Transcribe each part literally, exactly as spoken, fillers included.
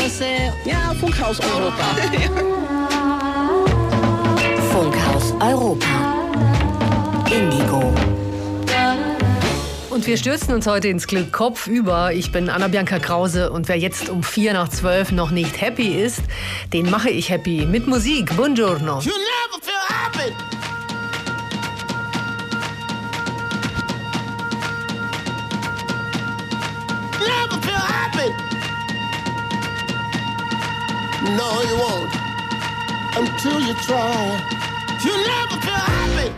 Funkhaus, äh, ja, Funkhaus Europa. Funkhaus Europa. Indigo. Und wir stürzen uns heute ins Glück kopfüber. Ich bin Anna-Bianca Krause und wer jetzt um vier nach zwölf noch nicht happy ist, den mache ich happy mit Musik. Buongiorno. You never feel happy. Never feel happy. No, you won't until you try. You never feel happy.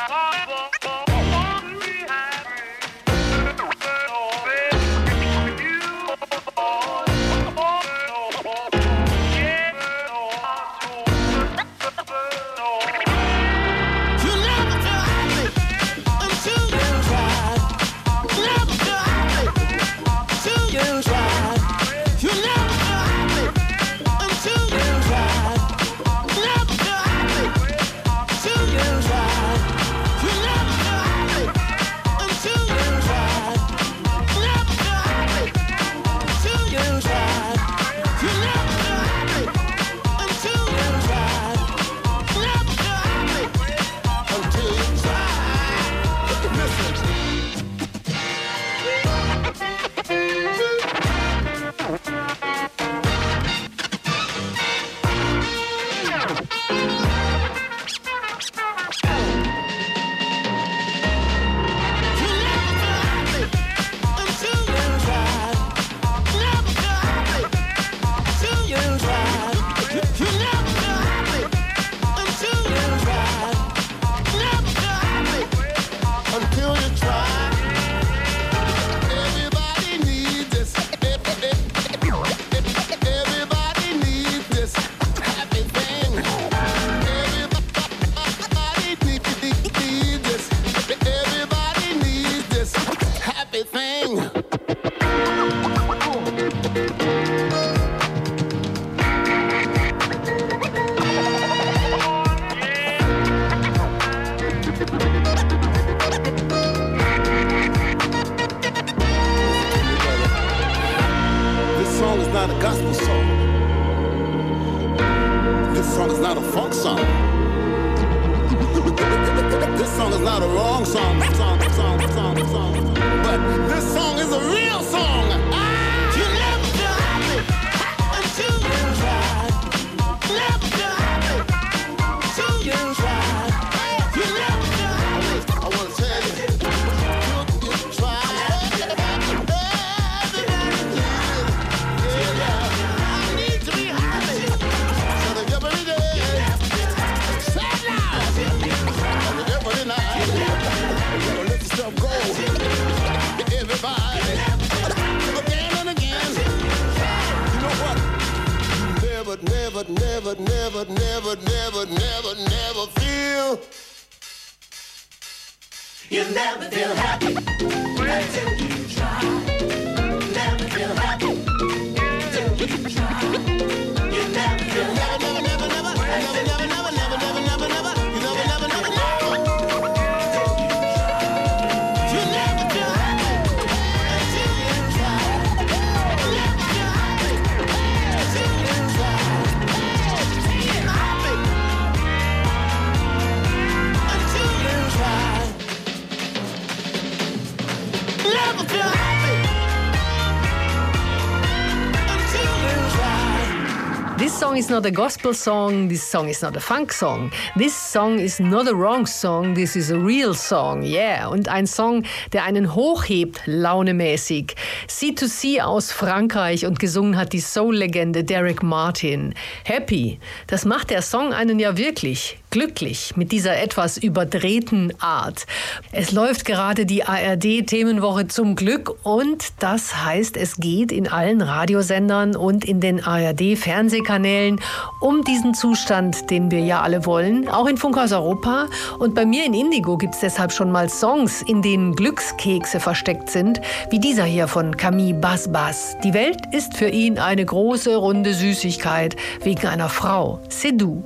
This song is not a gospel song, this song is not a funk song. This song is not a wrong song, this is a real song, yeah. Und ein Song, der einen hochhebt, launemäßig. C to C aus Frankreich und gesungen hat die Soul-Legende Derek Martin. Happy, das macht der Song einen ja wirklich glücklich mit dieser etwas überdrehten Art. Es läuft gerade die A R D-Themenwoche zum Glück und das heißt, es geht in allen Radiosendern und in den A R D-Fernsehkanälen um diesen Zustand, den wir ja alle wollen, auch in Funkhaus Europa. Und bei mir in Indigo gibt es deshalb schon mal Songs, in denen Glückskekse versteckt sind, wie dieser hier von Camille Bas-Bas. Die Welt ist für ihn eine große, runde Süßigkeit wegen einer Frau. C'est doux.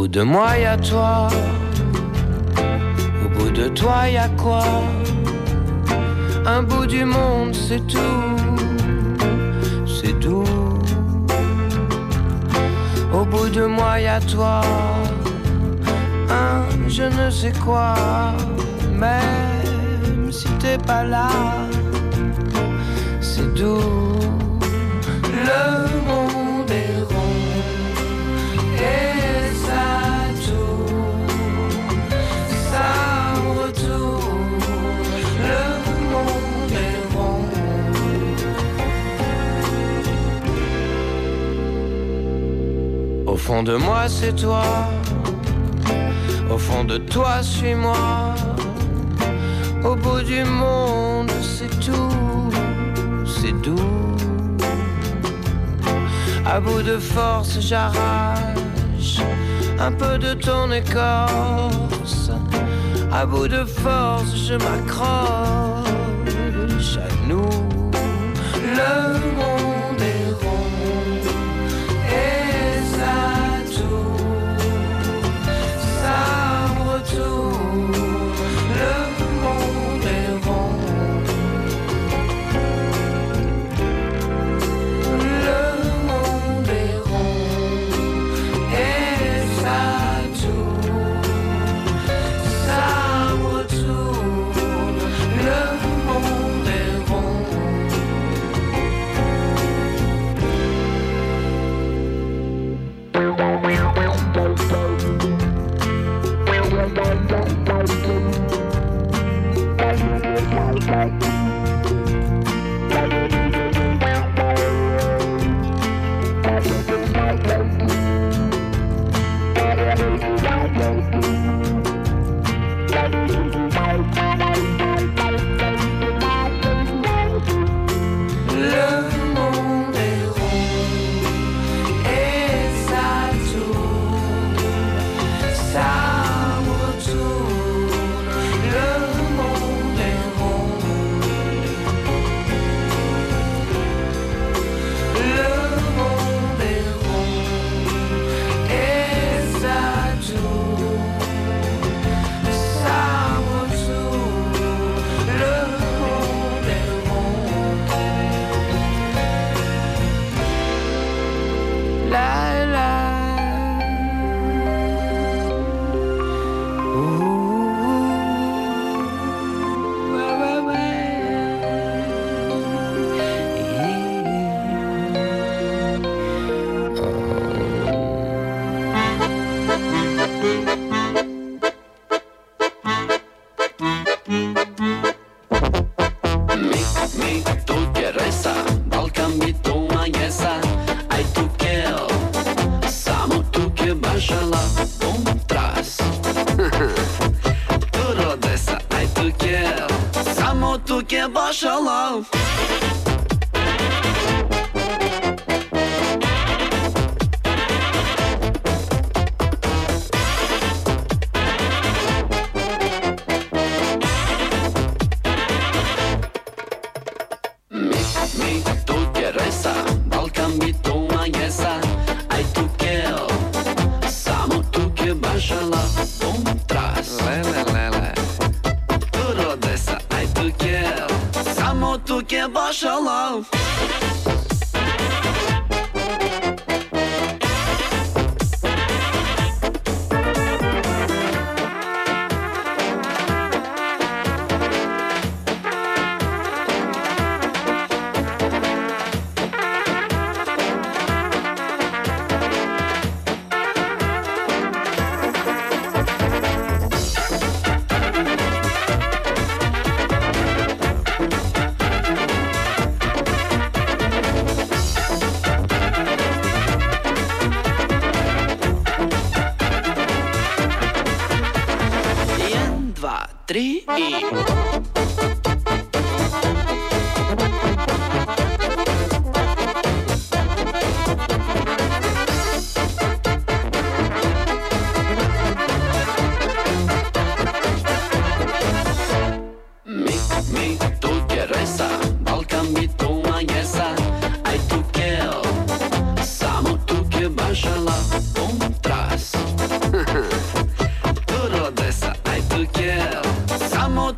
bout de moi y a toi, au bout de toi y a quoi? Un bout du monde c'est tout, c'est doux. Au bout de moi y a toi, un je ne sais quoi. Même si t'es pas là, c'est doux. Le monde est rond et ça tourne, ça retourne. Le monde est rond. Au fond de moi c'est toi, au fond de toi suis-moi. Au bout du monde c'est tout, c'est doux. À bout de force j'arrache un peu de ton écorce. À bout de force je m'accroche à nous. Le monde est rond et ça tourne, ça retourne. Le monde est rond. Le monde est rond et ça tourne, ça retourne. Le monde est rond.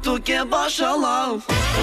tu que baixa lá.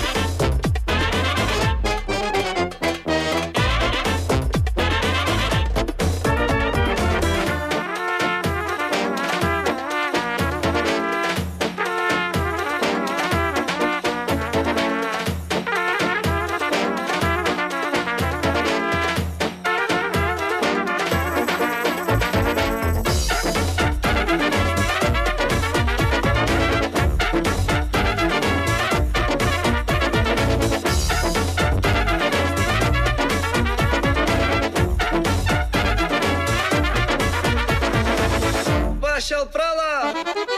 Baixa pra lá.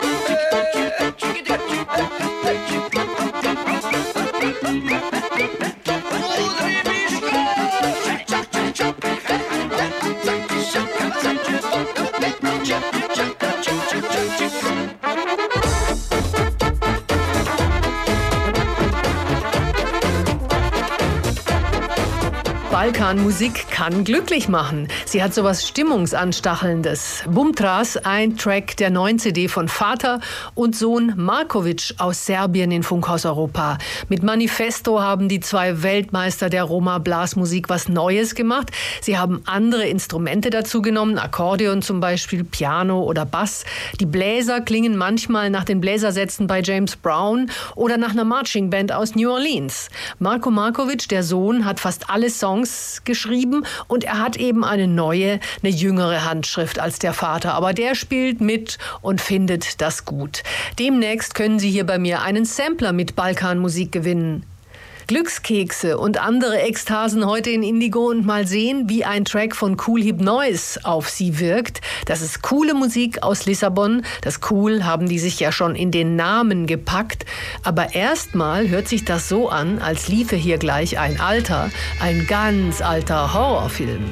Balkanmusik kann glücklich machen. Sie hat sowas Stimmungsanstachelndes. Bumtras, ein Track der neuen C D von Vater und Sohn Markovic aus Serbien in Funkhaus Europa. Mit Manifesto haben die zwei Weltmeister der Roma-Blasmusik was Neues gemacht. Sie haben andere Instrumente dazu genommen, Akkordeon zum Beispiel, Piano oder Bass. Die Bläser klingen manchmal nach den Bläsersätzen bei James Brown oder nach einer Marching Band aus New Orleans. Marko Markovic, der Sohn, hat fast alle Songs geschrieben und er hat eben eine neue, eine jüngere Handschrift als der Vater. Aber der spielt mit und findet das gut. Demnächst können Sie hier bei mir einen Sampler mit Balkanmusik gewinnen. Glückskekse und andere Ekstasen heute in Indigo und mal sehen, wie ein Track von Cool Hypnoise auf Sie wirkt. Das ist coole Musik aus Lissabon. Das Cool haben die sich ja schon in den Namen gepackt. Aber erstmal hört sich das so an, als liefe hier gleich ein alter, ein ganz alter Horrorfilm.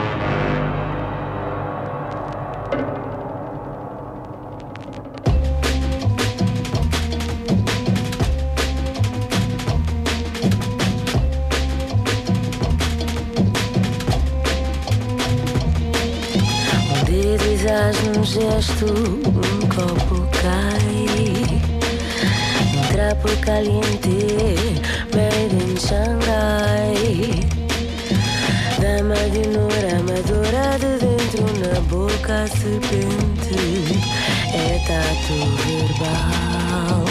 Um gesto, um copo cai. Um trapo caliente, made in Shanghai. Dama de Nora, amadora de dentro, na boca serpente. É tato verbal.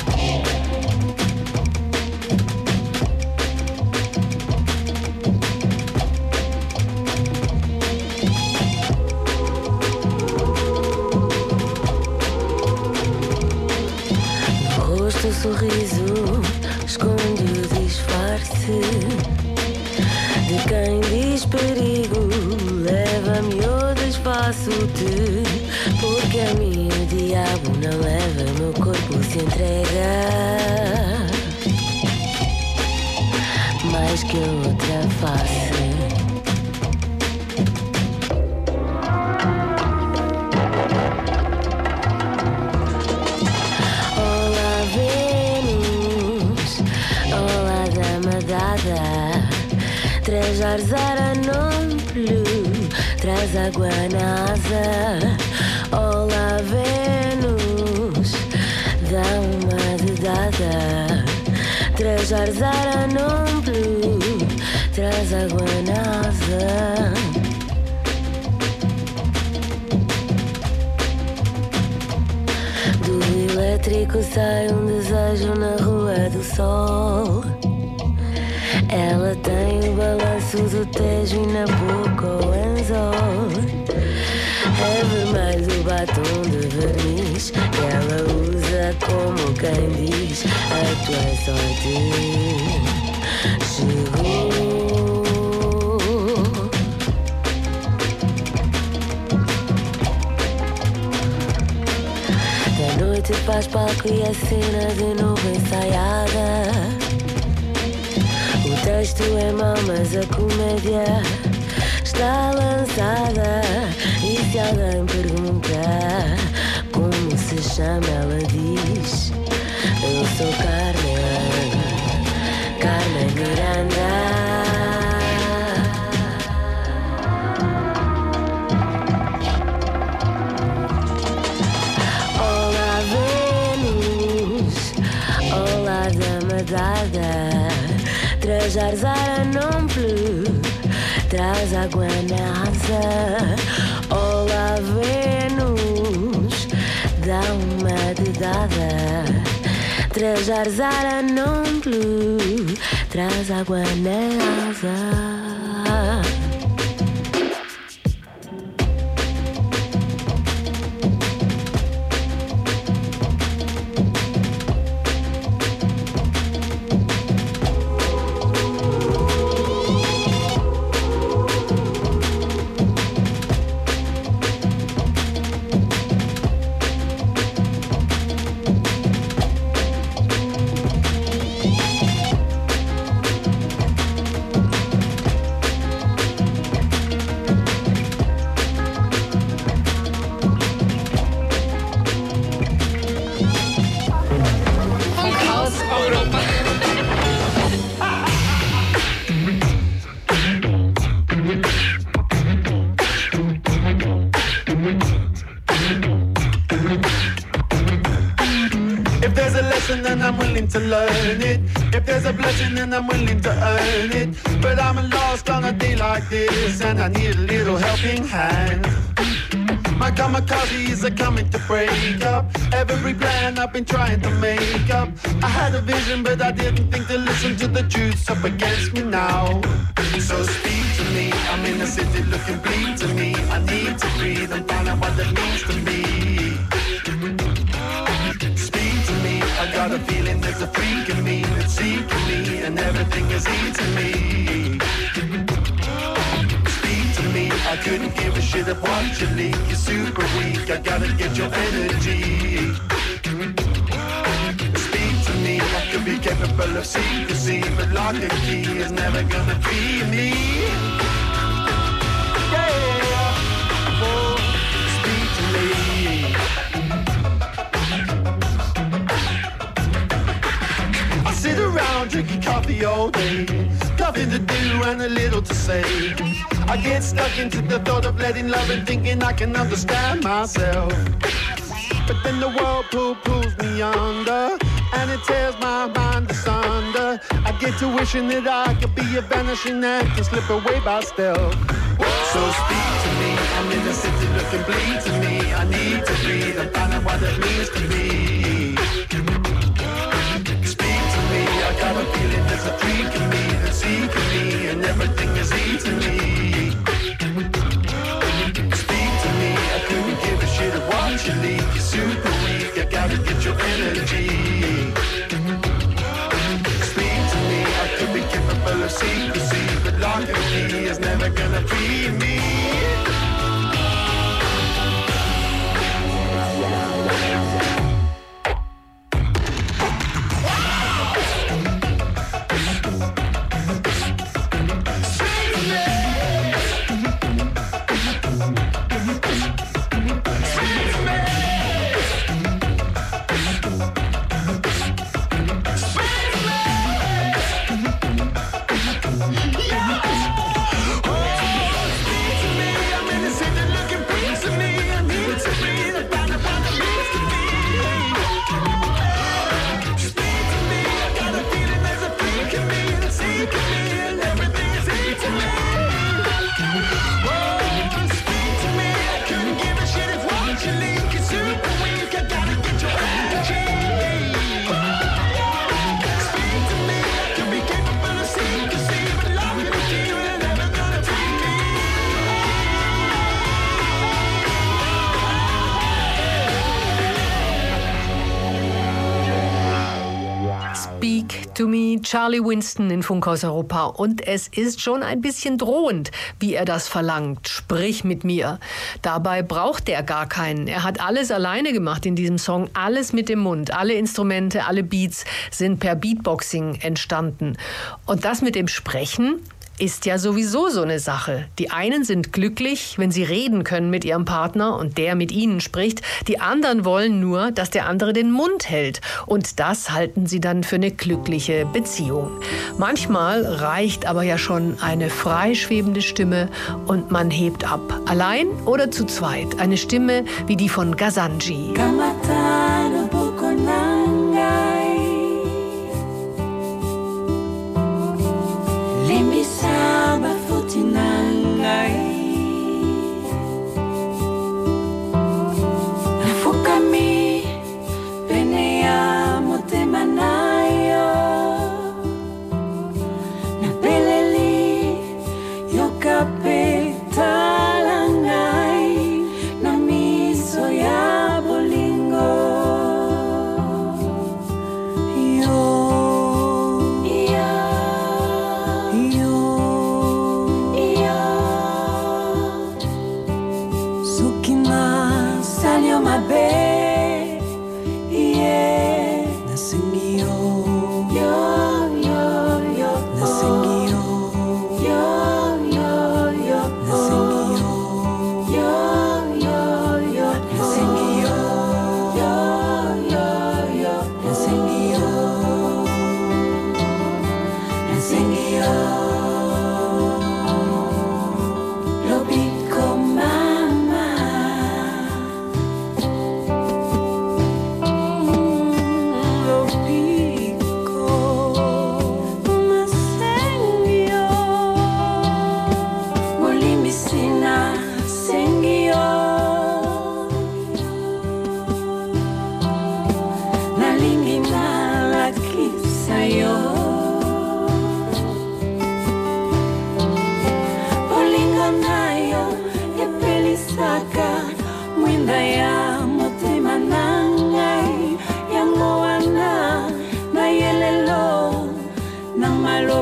Sorriso esconde o disfarce de quem diz perigo. Leva-me ou desfaço-te, porque a mim o diabo não leva, meu corpo se entrega mais que a outra face. Traz arzara non plus, traz água na asa. Olá Vênus, dá uma dedada. Traz arzara non plus, traz água na asa. Do elétrico sai um desejo na rua do sol. Ela tem o balanço do Tejo e na boca o anzol. É vermelho o batom de verniz que ela usa como quem diz: a tua sorte chegou. Da noite faz palco e a cena de novo ensaiada. O texto é mau, mas a comédia está lançada. E se alguém pergunta como se chama, ela diz: eu sou Carmen, Carmen Miranda. Dada me dada, trajarzara non plus, traz água na asa. Olá Vênus, dá uma dedada, trajarzara non plus, traz água na asa. Then I'm willing to learn it. If there's a blessing, then I'm willing to earn it. But I'm lost on a day like this, and I need a little helping hand. My kamikazes are coming to break up every plan I've been trying to make up. I had a vision, but I didn't think to listen to the truths up against me now. So speak to me, I'm in the city looking bleak to me. I need to breathe and find out what it means to me. I got a feeling there's a freak in me that's seeking me, and everything is eating me. Speak to me, I couldn't give a shit of what you leak. You're super weak, I gotta get your energy. Speak to me, I could be capable of secrecy, but lock and key is never gonna be me. Yeah, oh, speak to me. Sit around drinking coffee all day, nothing to do and a little to say. I get stuck into the thought of letting love and thinking I can understand myself. But then the whirlpool pulls me under, and it tears my mind asunder. I get to wishing that I could be a vanishing act and slip away by stealth. So speak to me, I'm in the city looking bleak to me. I need to breathe and find out what it means to be. I got a feeling there's a freak in me that's seeking me, and everything is eating me. Speak to me, I couldn't give a shit of what you leak. You're super weak, I gotta get your energy. Speak to me, I could be capable of secrecy, but lock and key is never gonna free me. To Me, Charlie Winston in Funkhaus Europa. Und es ist schon ein bisschen drohend, wie er das verlangt. Sprich mit mir. Dabei braucht er gar keinen. Er hat alles alleine gemacht in diesem Song. Alles mit dem Mund. Alle Instrumente, alle Beats sind per Beatboxing entstanden. Und das mit dem Sprechen ist ja sowieso so eine Sache. Die einen sind glücklich, wenn sie reden können mit ihrem Partner und der mit ihnen spricht. Die anderen wollen nur, dass der andere den Mund hält. Und das halten sie dann für eine glückliche Beziehung. Manchmal reicht aber ja schon eine freischwebende Stimme und man hebt ab. Allein oder zu zweit. Eine Stimme wie die von Gazanji. Kamatano buko nangai,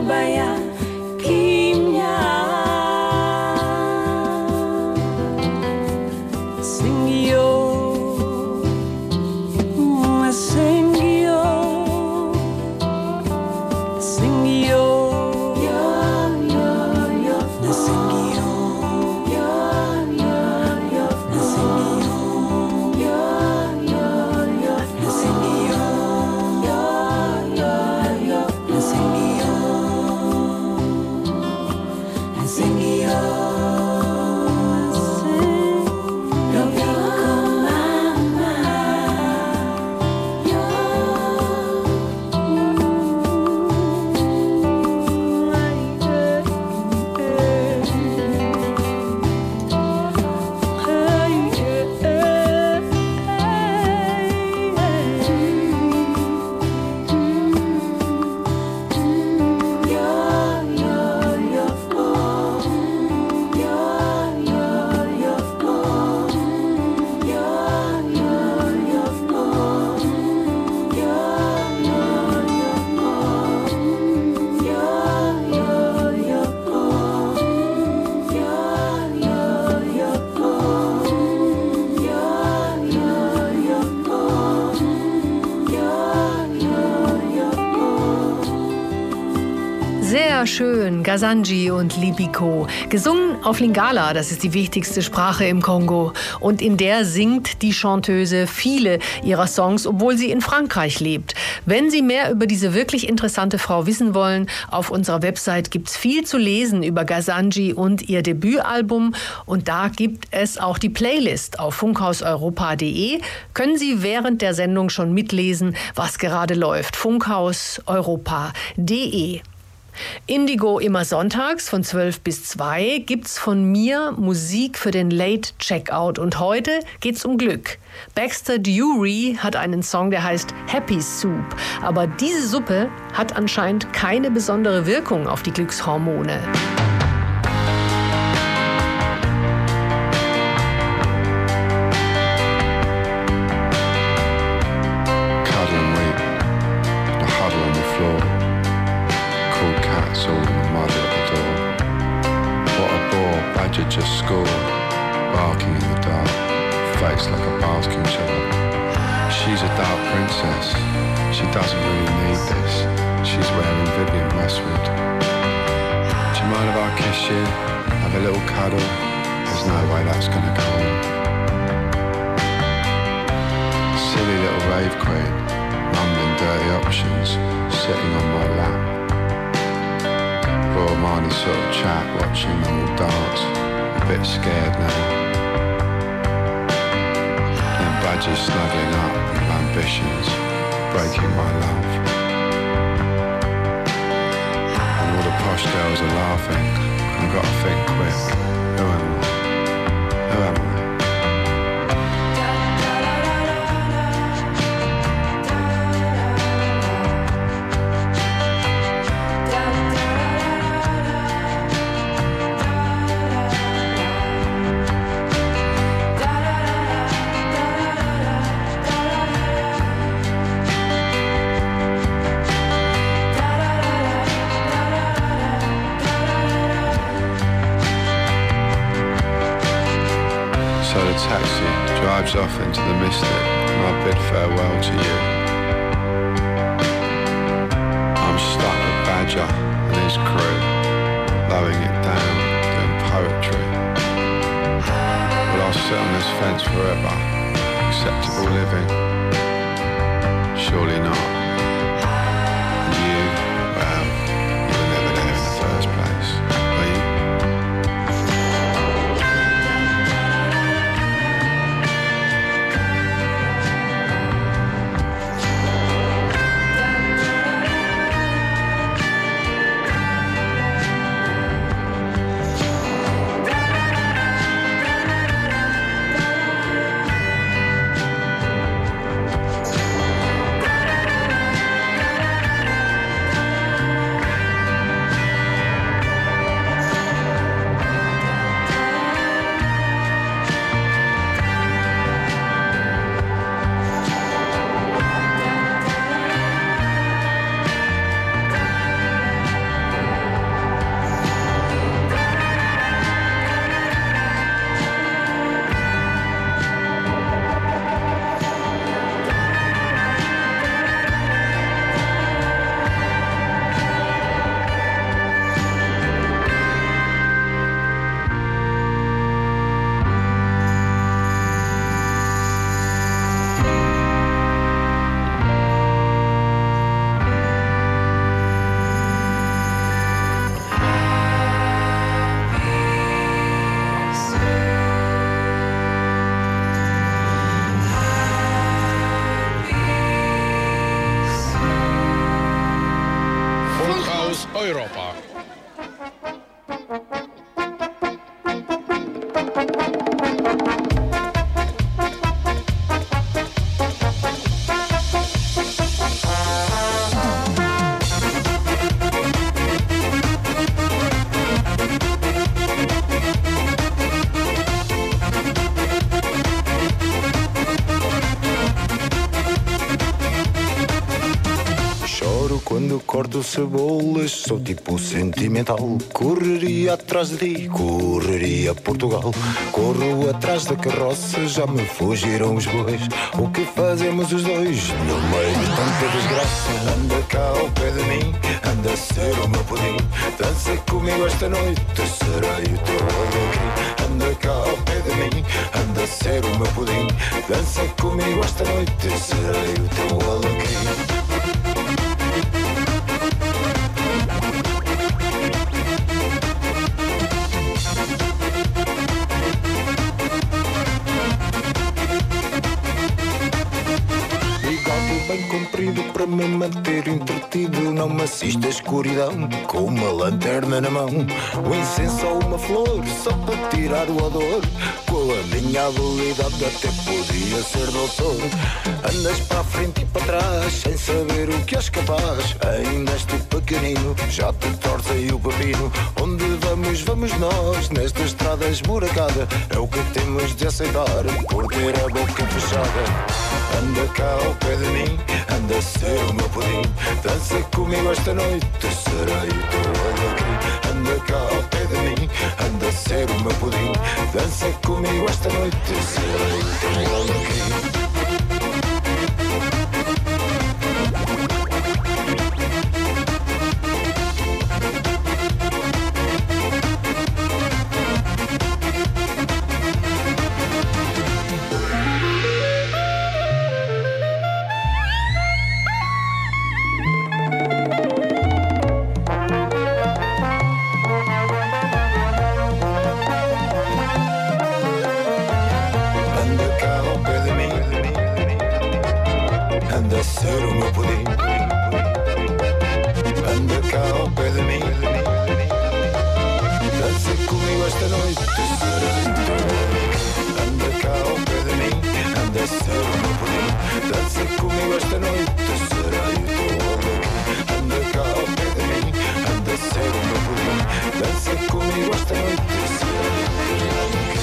baya kimya sing yo sing yo sing yo yo yo yo sing yo yo yo yo sing yo yo yo yo sing yo yo yo yo sing yo sing yo Sehr schön, Gazanji und Libiko. Gesungen auf Lingala, das ist die wichtigste Sprache im Kongo. Und in der singt die Chanteuse viele ihrer Songs, obwohl sie in Frankreich lebt. Wenn Sie mehr über diese wirklich interessante Frau wissen wollen, auf unserer Website gibt's viel zu lesen über Gazanji und ihr Debütalbum. Und da gibt es auch die Playlist auf funkhauseuropa punkt de. Können Sie während der Sendung schon mitlesen, was gerade läuft. funkhauseuropa punkt de. Indigo immer sonntags von zwölf bis zwei gibt's von mir Musik für den Late Checkout und heute geht's um Glück. Baxter Dury hat einen Song, der heißt Happy Soup, aber diese Suppe hat anscheinend keine besondere Wirkung auf die Glückshormone. Just scored, barking in the dark, face like a basking child. She's a dark princess, she doesn't really need this. She's wearing Vivienne Westwood. Do you mind if I kiss you? Have a little cuddle? There's no way that's gonna go on. Silly little rave queen, mumbling dirty options, sitting on my lap. Broad-minded sort of chat, watching them all dance. A bit scared now. And badgers snuggling up with ambitions, breaking my love. And all the posh girls are laughing. I've got to think quick. Who am I? Who am I? Taxi drives off into the mystic and I bid farewell to you. I'm stuck with Badger and his crew, lowing it down, doing poetry. Will I sit on this fence forever? Acceptable living? Surely not. And you, well, you were never there in the first place, were you? Funkhaus Europa. Quando corto cebolas, sou tipo sentimental. Correria atrás de ti, correria a Portugal. Corro atrás da carroça, já me fugiram os bois. O que fazemos os dois no meio de tanta desgraça? Anda cá ao pé de mim, anda a ser o meu pudim. Dança comigo esta noite, serei o teu alegria. Anda cá ao pé de mim, anda a ser o meu pudim. Dança comigo esta noite, serei o teu alegria. Bem comprido para me manter entretido. Não me assista a escuridão, com uma lanterna na mão. Um incenso ou uma flor, só para tirar o odor. Com a minha habilidade até podia ser doutor. Andas para a frente e para trás, sem saber o que és capaz. Ainda és tu pequenino, já te torce aí o pepino. Onde vamos, vamos nós, nesta estrada esburacada. É o que temos de aceitar, por ter a boca fechada. Anda cá ao pé de mim, anda a ser o meu pudim. Dança comigo esta noite, serei o teu alegria. Anda cá ao pé de mim, anda a ser o meu pudim. Dança comigo esta noite, serei o teu alegria. Anda a ser o meu pudim. Anda cá ao pé de mim, dança comigo esta noite, serei o teu alegria. Anda cá ao pé de mim, anda a ser o meu pudim. Dança comigo esta noite, serei o teu alegria. Anda cá ao pé de mim, anda a ser o meu pudim. Dança comigo esta noite, serei o teu alegria.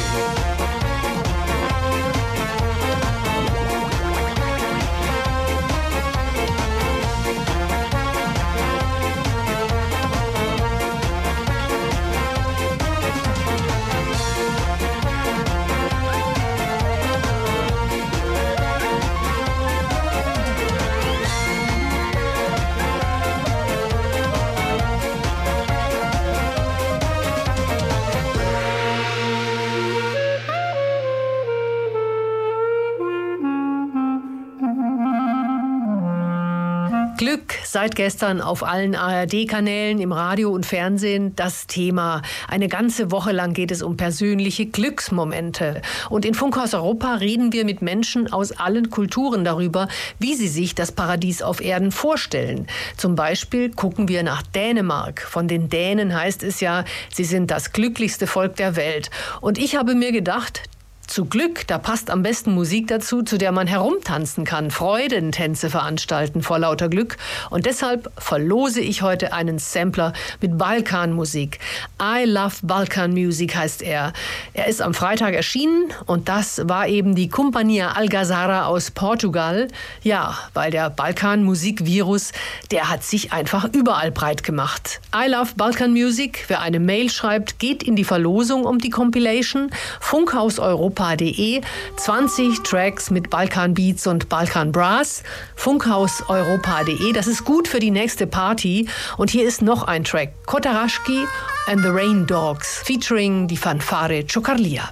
Glück, seit gestern auf allen A R D-Kanälen, im Radio und Fernsehen das Thema. Eine ganze Woche lang geht es um persönliche Glücksmomente. Und in Funkhaus Europa reden wir mit Menschen aus allen Kulturen darüber, wie sie sich das Paradies auf Erden vorstellen. Zum Beispiel gucken wir nach Dänemark. Von den Dänen heißt es ja, sie sind das glücklichste Volk der Welt. Und ich habe mir gedacht, zu Glück, da passt am besten Musik dazu, zu der man herumtanzen kann, Freudentänze veranstalten vor lauter Glück. Und deshalb verlose ich heute einen Sampler mit Balkanmusik. I Love Balkan Music heißt er. Er ist am Freitag erschienen und das war eben die Companhia Algazara aus Portugal. Ja, weil der Balkanmusikvirus, der hat sich einfach überall breit gemacht. I Love Balkan Music, wer eine Mail schreibt, geht in die Verlosung um die Compilation. Funkhaus Europa punkt de, zwanzig Tracks mit Balkan Beats und Balkan Brass, Funkhaus Europa punkt de, das ist gut für die nächste Party. Und hier ist noch ein Track, Kotarashki and the Rain Dogs, featuring die Fanfare Chokarlia.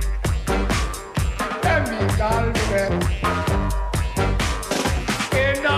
Que no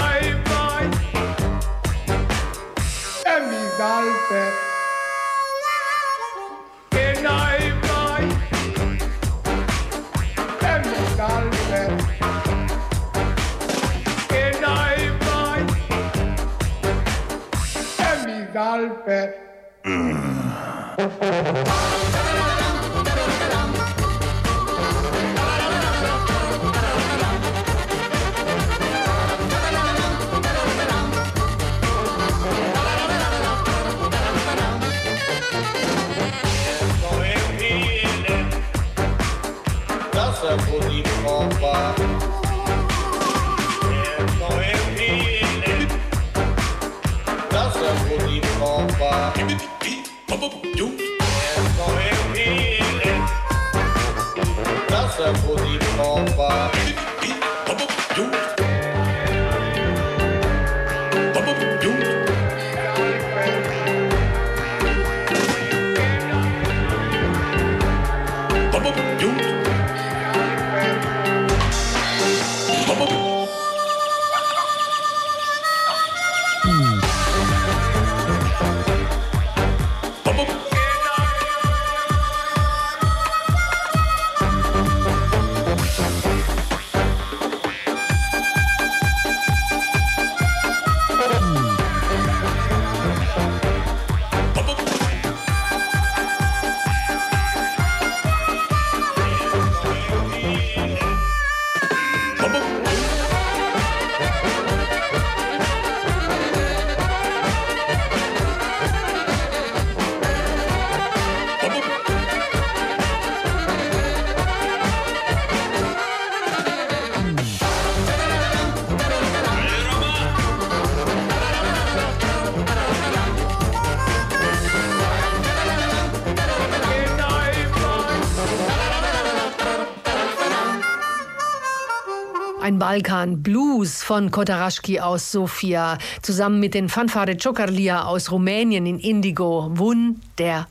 Ein Balkan-Blues von Kotaraschki aus Sofia, zusammen mit den Fanfare Ciocarlia aus Rumänien in Indigo. Wunderbar.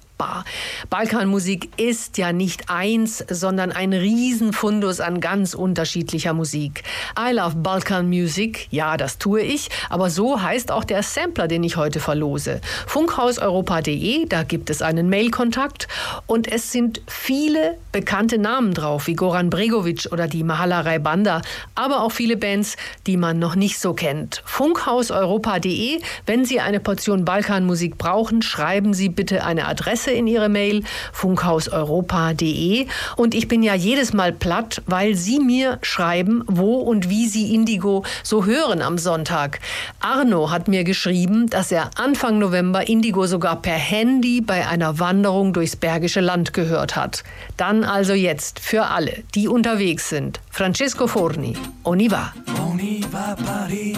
Balkanmusik ist ja nicht eins, sondern ein Riesenfundus an ganz unterschiedlicher Musik. I love Balkan Music, ja, das tue ich, aber so heißt auch der Sampler, den ich heute verlose. funkhauseuropa punkt de, da gibt es einen Mailkontakt und es sind viele bekannte Namen drauf, wie Goran Bregovic oder die Mahalarei Banda, aber auch viele Bands, die man noch nicht so kennt. funkhauseuropa punkt de, wenn Sie eine Portion Balkanmusik brauchen, schreiben Sie bitte eine Adresse in Ihre Mail, funkhauseuropa punkt de. Und ich bin ja jedes Mal platt, weil Sie mir schreiben, wo und wie Sie Indigo so hören am Sonntag. Arno hat mir geschrieben, dass er Anfang November Indigo sogar per Handy bei einer Wanderung durchs Bergische Land gehört hat. Dann also jetzt für alle, die unterwegs sind. Francesco Forni, On y va. On y va Paris,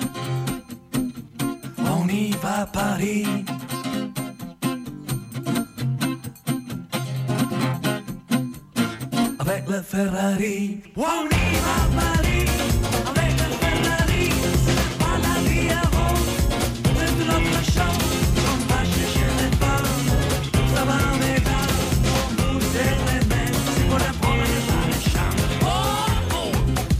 on y va Paris. Avec la Ferrari, on y va Paris, avec la Ferrari, c'est pas la vie avant, c'est de notre chance, on va chercher les femmes, ça va avec elle, on bouge les mains, c'est pour la première dans les champs. Oh, oh.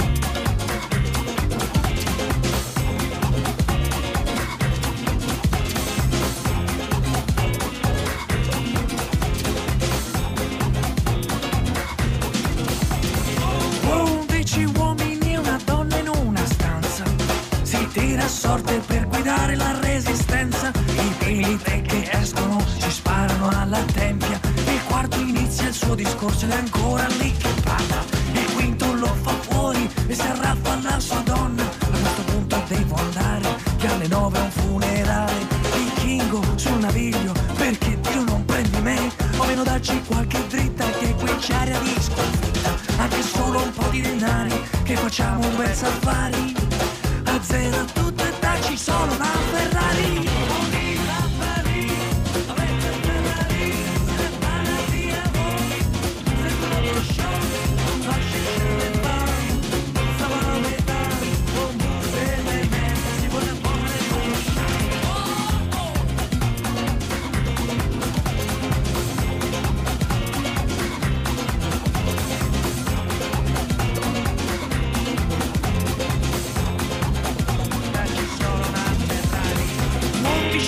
Undici uomini e una donna in una stanza, si tira a sorte per guidare la resistenza. I primi tre che escono si sparano alla tempia, il quarto inizia il suo discorso ed è ancora lì che parla, il quinto lo fa fuori e si arraffa alla sua donna. A questo punto devo andare, che alle nove è un funerale. Vichingo sul naviglio, perché Dio non prendi me, o meno darci qualche dritta, che qui c'è aria di sconfitta, anche solo un po' di denari, che facciamo un bel safari. A zero tutto e dacci solo una Ferrari. Ferrari.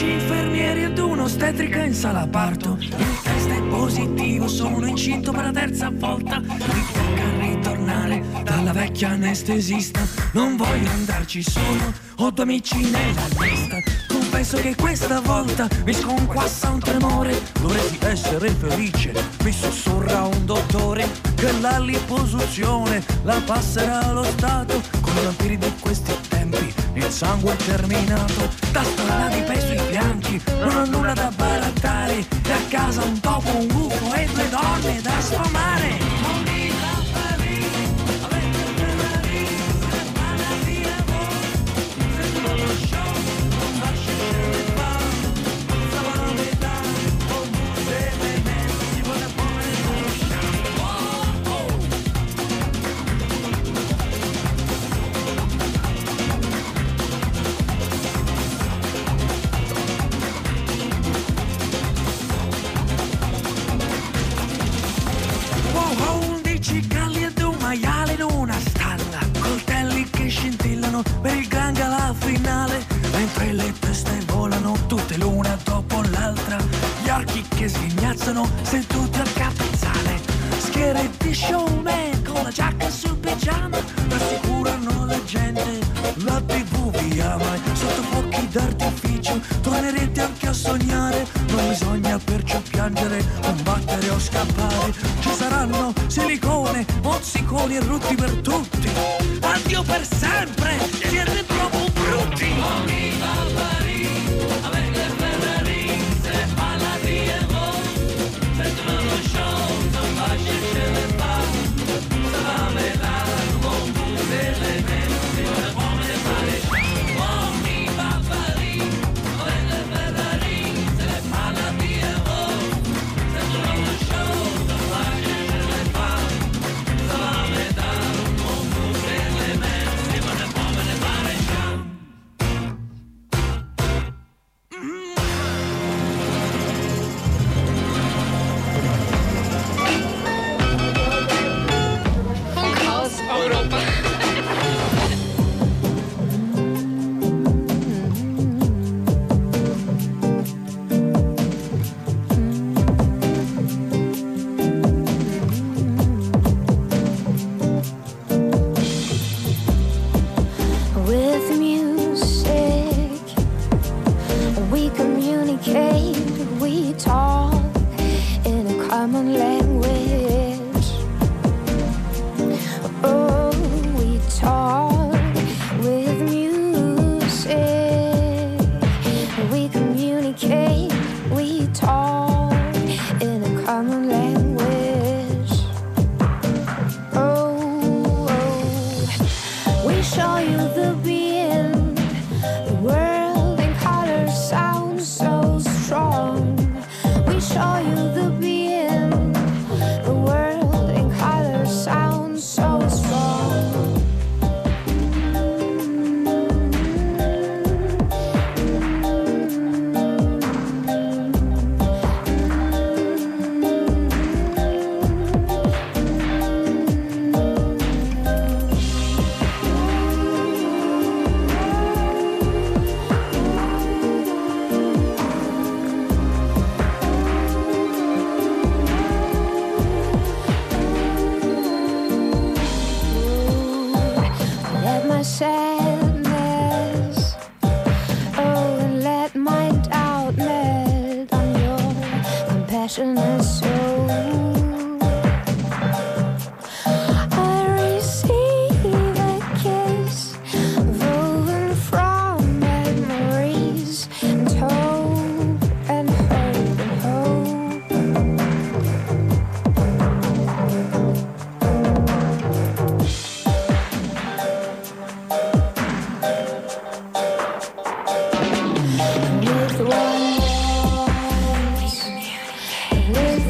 Dieci infermieri ed un'ostetrica in sala parto. Il test è positivo, sono incinto per la terza volta. Mi tocca ritornare dalla vecchia anestesista. Non voglio andarci solo, ho due amici nella lista. Confesso che questa volta mi sconquassa un tremore. Dovresti essere felice, mi sussurra un dottore, che la liposuzione la passerà allo Stato. Con i vampiri di questi tempi il sangue è terminato. Da strada di peso i fianchi, non ho nulla da barattare. E a casa un topo, un gufo e due donne da sfamare. Per il gang alla finale, mentre le teste volano tutte l'una dopo l'altra, gli archi che sghignazzano seduti al capezzale, schiere di showman con la giacca sul pigiama, rassicurano la gente, la tivù vi ama, sotto fuochi d'artificio tornerete anche a sognare, non bisogna perciò piangere, combattere o scappare, ci saranno silicone, mozziconi e rutti per tutti, addio per sempre, siete proprio brutti. Ogni Valparí, avec le Ferrari, c'est pas la vie et rose, c'est un autre chose, on va chercher les pas, ça va me dar, mon bout et les mains, si on ne prend les pas les champs. Ogni Valparí, avec le Ferrari, c'est pas la vie et rose, c'est un autre chose, on va chercher les pas, ça va me dar, mon bout et les mains, si on ne prend les pas les champs. Funkhaus Europa. With music, we communicate, we talk in a common language. Oh, we talk with music, we communicate, we talk in a common language. Oh, oh. We show you the being, the world in color sounds so strong. We show you the being, the world in color sounds so strong. Let my sadness, oh, and let my doubt melt on your compassionate soul. I receive a kiss woven from memories and hope and hope and hope. With one voice, with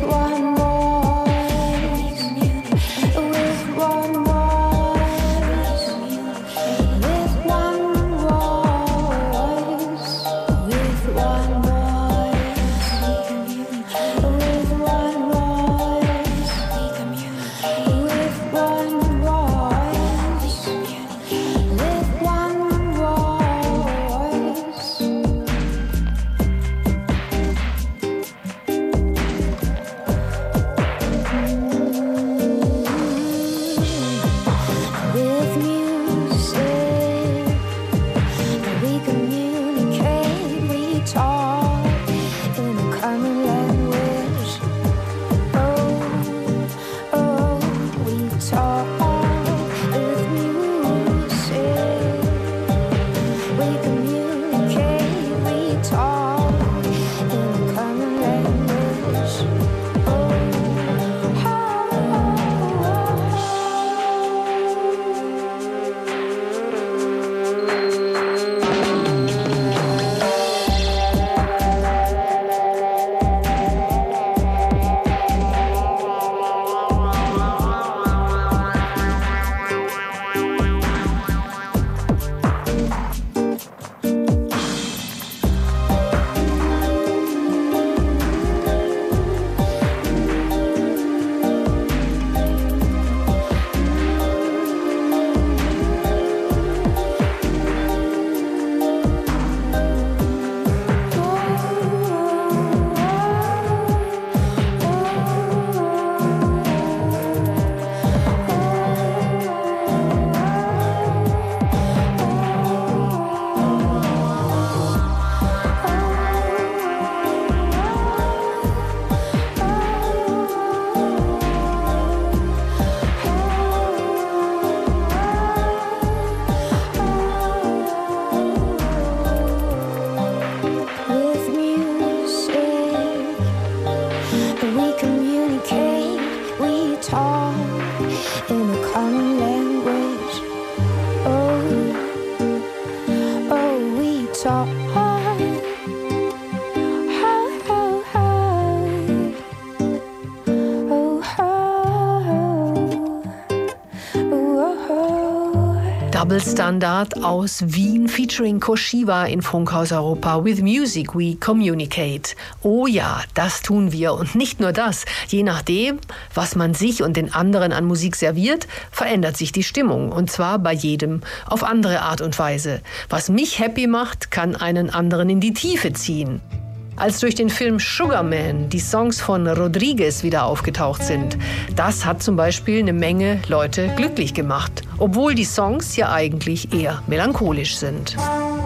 song. Double Standard aus Wien featuring Koshiva in Funkhaus Europa. With music we communicate. Oh ja, das tun wir. Und nicht nur das. Je nachdem, was man sich und den anderen an Musik serviert, verändert sich die Stimmung. Und zwar bei jedem auf andere Art und Weise. Was mich happy macht, kann einen anderen in die Tiefe ziehen. Als durch den Film Sugar Man die Songs von Rodriguez wieder aufgetaucht sind, das hat zum Beispiel eine Menge Leute glücklich gemacht, obwohl die Songs ja eigentlich eher melancholisch sind.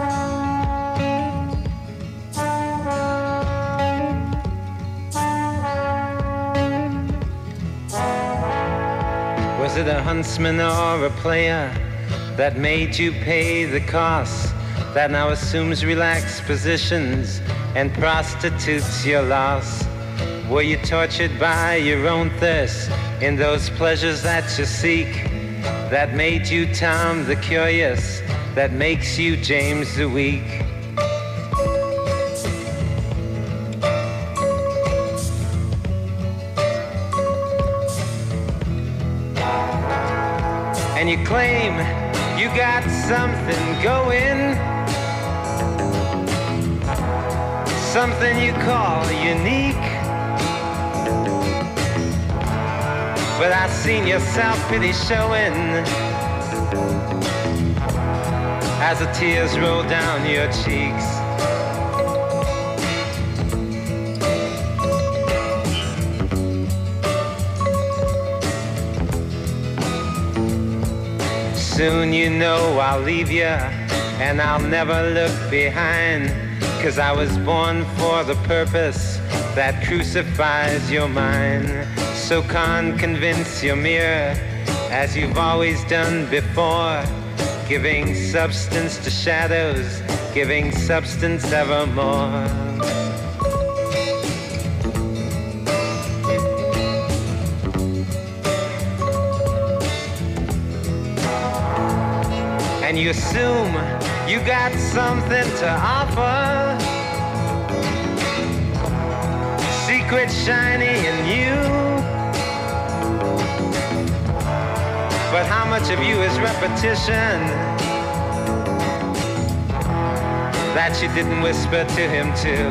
Was it a huntsman or a player that made you pay the cost, that now assumes relaxed positions and prostitutes your loss? Were you tortured by your own thirst in those pleasures that you seek, that made you Tom the Curious, that makes you James the Weak? And you claim you got something going, something you call unique. But I seen your self-pity showing as the tears roll down your cheeks. Soon you know I'll leave you and I'll never look behind, 'cause I was born for the purpose that crucifies your mind. So can't convince your mirror, as you've always done before, giving substance to shadows, giving substance evermore. And you assume you got something to offer, secret shiny in you. But how much of you is repetition that you didn't whisper to him too?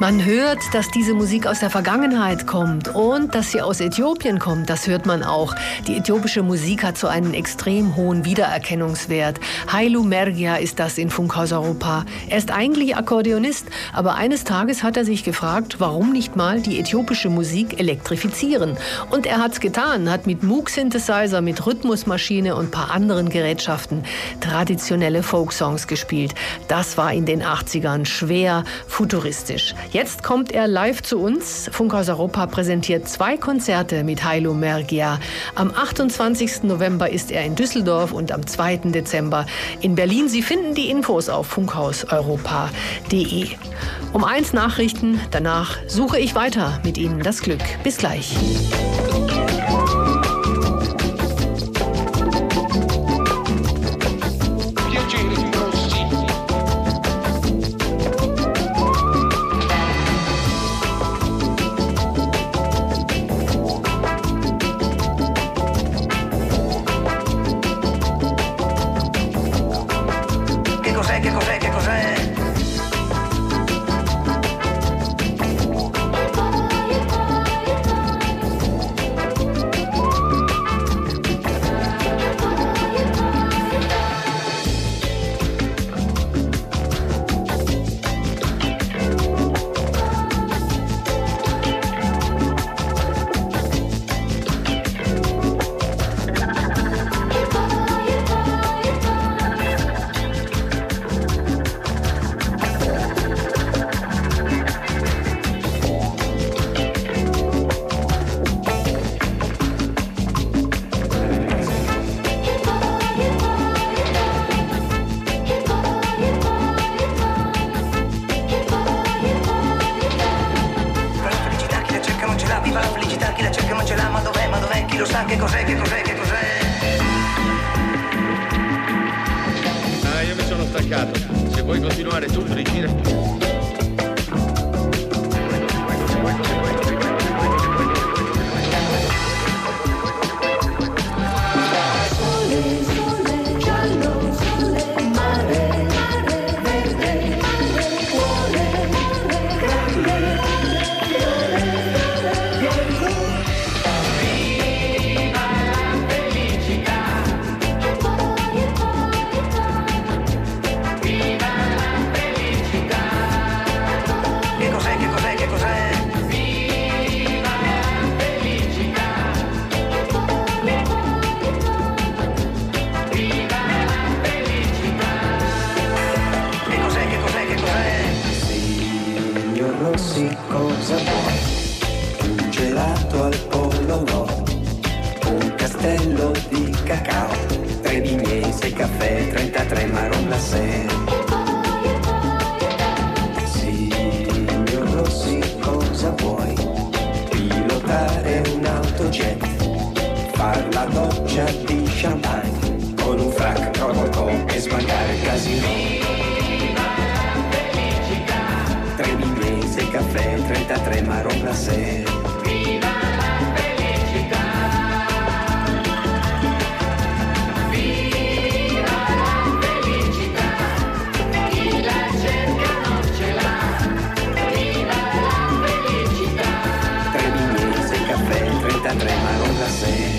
Man hört, dass diese Musik aus der Vergangenheit kommt und dass sie aus Äthiopien kommt. Das hört man auch. Die äthiopische Musik hat so einen extrem hohen Wiedererkennungswert. Haile Mergia ist das in Funkhaus Europa. Er ist eigentlich Akkordeonist, aber eines Tages hat er sich gefragt, warum nicht mal die äthiopische Musik elektrifizieren. Und er hat's getan, hat mit Moog-Synthesizer, mit Rhythmusmaschine und ein paar anderen Gerätschaften traditionelle Folksongs gespielt. Das war in den achtzigern schwer futuristisch. Jetzt kommt er live zu uns. Funkhaus Europa präsentiert zwei Konzerte mit Haile Mergia. Am achtundzwanzigsten November ist er in Düsseldorf und am zweiten Dezember in Berlin. Sie finden die Infos auf funkhaus europa punkt de. Um eins Nachrichten, danach suche ich weiter mit Ihnen das Glück. Bis gleich.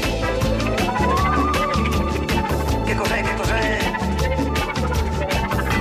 Che cos'è, che cos'è?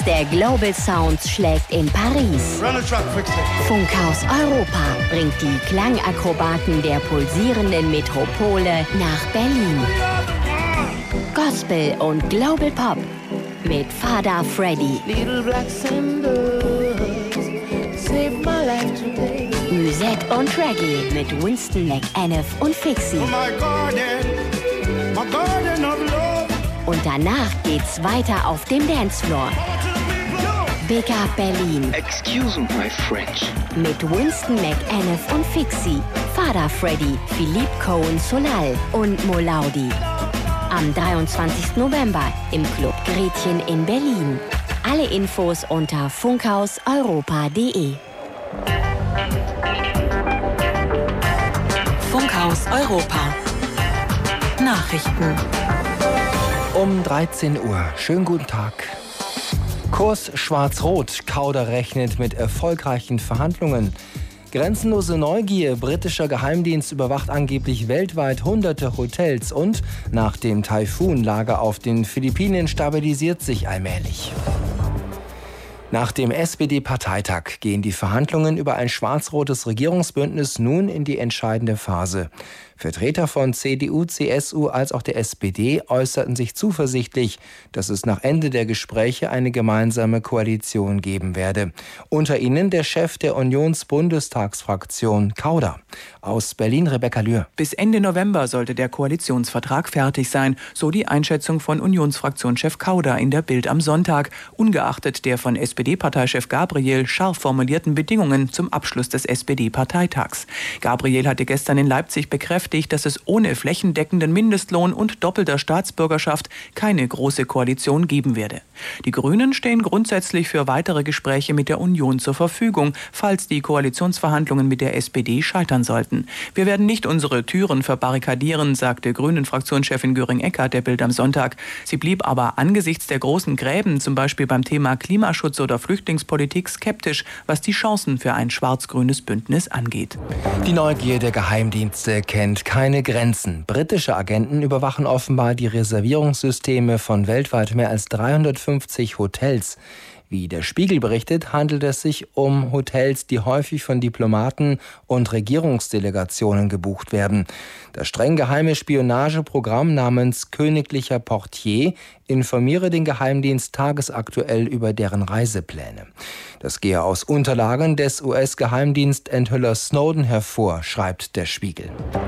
der Global Sound schlägt in Paris. Funkhaus Europa bringt die Klangakrobaten der pulsierenden Metropole nach Berlin. Gospel und Global Pop mit Fada Freddy. Musette und Reggae mit Winston McAnuff und Fixie. Und danach geht's weiter auf dem Dancefloor. Big Up Berlin. Excuse my French. Mit Winston McAnuff und Fixie, Fada Freddy, Philippe Cohen Solal und Molaudi. Am dreiundzwanzigsten November im Club Gretchen in Berlin. Alle Infos unter funkhaus europa punkt de. Funkhaus Europa. Nachrichten. Um dreizehn Uhr. Schönen guten Tag. Kurs Schwarz-Rot. Kauder rechnet mit erfolgreichen Verhandlungen. Grenzenlose Neugier. Britischer Geheimdienst überwacht angeblich weltweit hunderte Hotels. Und nach dem Taifun-Lager auf den Philippinen stabilisiert sich allmählich. Nach dem S P D-Parteitag gehen die Verhandlungen über ein schwarz-rotes Regierungsbündnis nun in die entscheidende Phase. Vertreter von C D U, C S U als auch der S P D äußerten sich zuversichtlich, dass es nach Ende der Gespräche eine gemeinsame Koalition geben werde. Unter ihnen der Chef der Unions-Bundestagsfraktion Kauder. Aus Berlin Rebecca Lühr. Bis Ende November sollte der Koalitionsvertrag fertig sein, so die Einschätzung von Unionsfraktionschef Kauder in der Bild am Sonntag, ungeachtet der von S P D-Parteichef Gabriel scharf formulierten Bedingungen zum Abschluss des S P D-Parteitags. Gabriel hatte gestern in Leipzig bekräftigt, dass es ohne flächendeckenden Mindestlohn und doppelter Staatsbürgerschaft keine große Koalition geben werde. Die Grünen stehen grundsätzlich für weitere Gespräche mit der Union zur Verfügung, falls die Koalitionsverhandlungen mit der S P D scheitern sollten. Wir werden nicht unsere Türen verbarrikadieren, sagte Grünen-Fraktionschefin Göring-Eckardt der Bild am Sonntag. Sie blieb aber angesichts der großen Gräben, zum Beispiel beim Thema Klimaschutz oder Flüchtlingspolitik, skeptisch, was die Chancen für ein schwarz-grünes Bündnis angeht. Die Neugier der Geheimdienste kennt keine Grenzen. Britische Agenten überwachen offenbar die Reservierungssysteme von weltweit mehr als dreihundertfünfzig Hotels. Wie der Spiegel berichtet, handelt es sich um Hotels, die häufig von Diplomaten und Regierungsdelegationen gebucht werden. Das streng geheime Spionageprogramm namens Königlicher Portier informiere den Geheimdienst tagesaktuell über deren Reisepläne. Das gehe aus Unterlagen des U S-Geheimdienstenthüllers Snowden hervor, schreibt der Spiegel.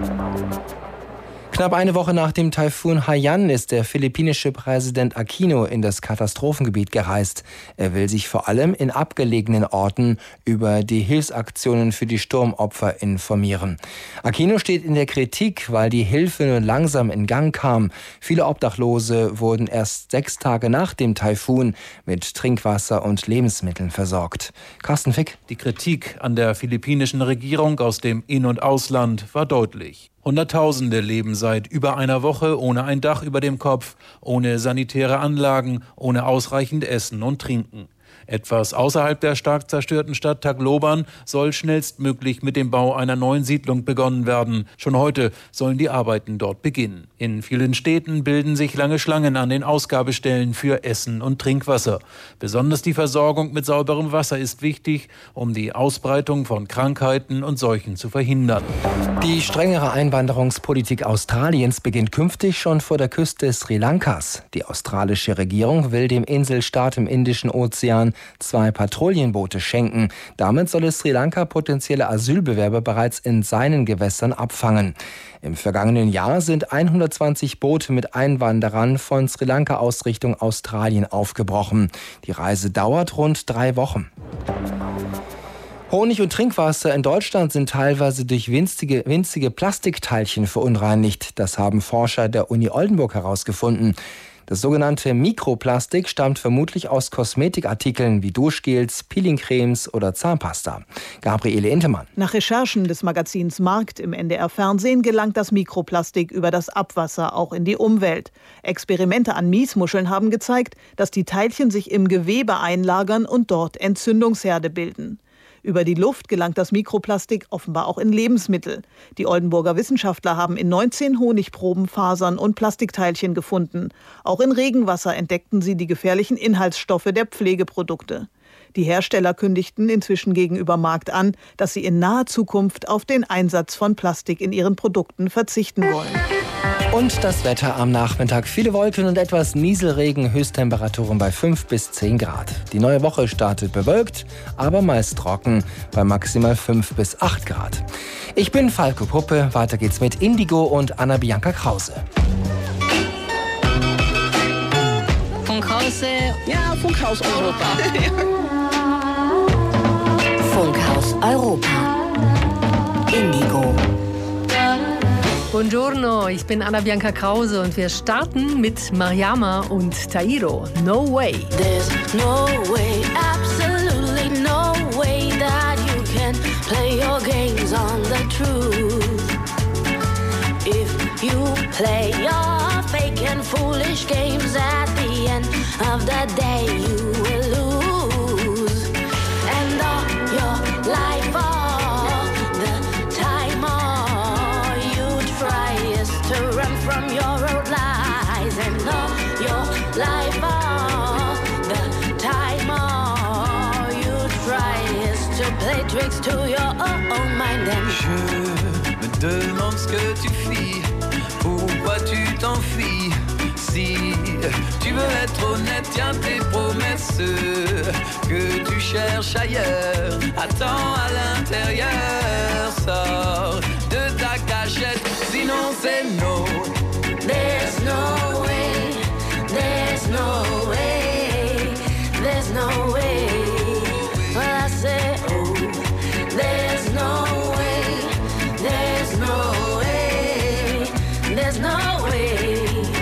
Knapp eine Woche nach dem Taifun Haiyan ist der philippinische Präsident Aquino in das Katastrophengebiet gereist. Er will sich vor allem in abgelegenen Orten über die Hilfsaktionen für die Sturmopfer informieren. Aquino steht in der Kritik, weil die Hilfe nur langsam in Gang kam. Viele Obdachlose wurden erst sechs Tage nach dem Taifun mit Trinkwasser und Lebensmitteln versorgt. Carsten Fick. Die Kritik an der philippinischen Regierung aus dem In- und Ausland war deutlich. Hunderttausende leben seit über einer Woche ohne ein Dach über dem Kopf, ohne sanitäre Anlagen, ohne ausreichend Essen und Trinken. Etwas außerhalb der stark zerstörten Stadt Tacloban soll schnellstmöglich mit dem Bau einer neuen Siedlung begonnen werden. Schon heute sollen die Arbeiten dort beginnen. In vielen Städten bilden sich lange Schlangen an den Ausgabestellen für Essen und Trinkwasser. Besonders die Versorgung mit sauberem Wasser ist wichtig, um die Ausbreitung von Krankheiten und Seuchen zu verhindern. Die strengere Einwanderungspolitik Australiens beginnt künftig schon vor der Küste Sri Lankas. Die australische Regierung will dem Inselstaat im Indischen Ozean zwei Patrouillenboote schenken. Damit soll es Sri Lanka potenzielle Asylbewerber bereits in seinen Gewässern abfangen. Im vergangenen Jahr sind hundertzwanzig Boote mit Einwanderern von Sri Lanka aus Richtung Australien aufgebrochen. Die Reise dauert rund drei Wochen. Honig und Trinkwasser in Deutschland sind teilweise durch winzige, winzige Plastikteilchen verunreinigt. Das haben Forscher der Uni Oldenburg herausgefunden. Das sogenannte Mikroplastik stammt vermutlich aus Kosmetikartikeln wie Duschgels, Peelingcremes oder Zahnpasta. Gabriele Intemann. Nach Recherchen des Magazins Markt im N D R-Fernsehen gelangt das Mikroplastik über das Abwasser auch in die Umwelt. Experimente an Miesmuscheln haben gezeigt, dass die Teilchen sich im Gewebe einlagern und dort Entzündungsherde bilden. Über die Luft gelangt das Mikroplastik offenbar auch in Lebensmittel. Die Oldenburger Wissenschaftler haben in neunzehn Honigproben Fasern und Plastikteilchen gefunden. Auch in Regenwasser entdeckten sie die gefährlichen Inhaltsstoffe der Pflegeprodukte. Die Hersteller kündigten inzwischen gegenüber Markt an, dass sie in naher Zukunft auf den Einsatz von Plastik in ihren Produkten verzichten wollen. Und das Wetter am Nachmittag. Viele Wolken und etwas Nieselregen, Höchsttemperaturen bei fünf bis zehn Grad. Die neue Woche startet bewölkt, aber meist trocken, bei maximal fünf bis acht Grad. Ich bin Falco Puppe, weiter geht's mit Indigo und Anna Bianca Krause. Funkhaus, ja, Funkhaus Europa. Funkhaus Europa. Indigo. Buongiorno, ich bin Anna Bianca Krause und wir starten mit Mariama und Tairo. No way. There's no way, absolutely no way that you can play your games on the truth. If you play your fake and foolish games, at the end of the day you will lose. And all your life, all the time, all you try is to run from your own lies. And all your life, all the time, all you try is to play tricks to your own mind. And je me demande ce que tu fis, pourquoi tu t'enfuis. Si tu veux être honnête, tiens tes promesses que tu cherches ailleurs. Attends à l'intérieur, sors de ta cachette, sinon c'est no. There's no way, there's no way, there's no way. Well, I say, oh, there's no way, there's no way, there's no way.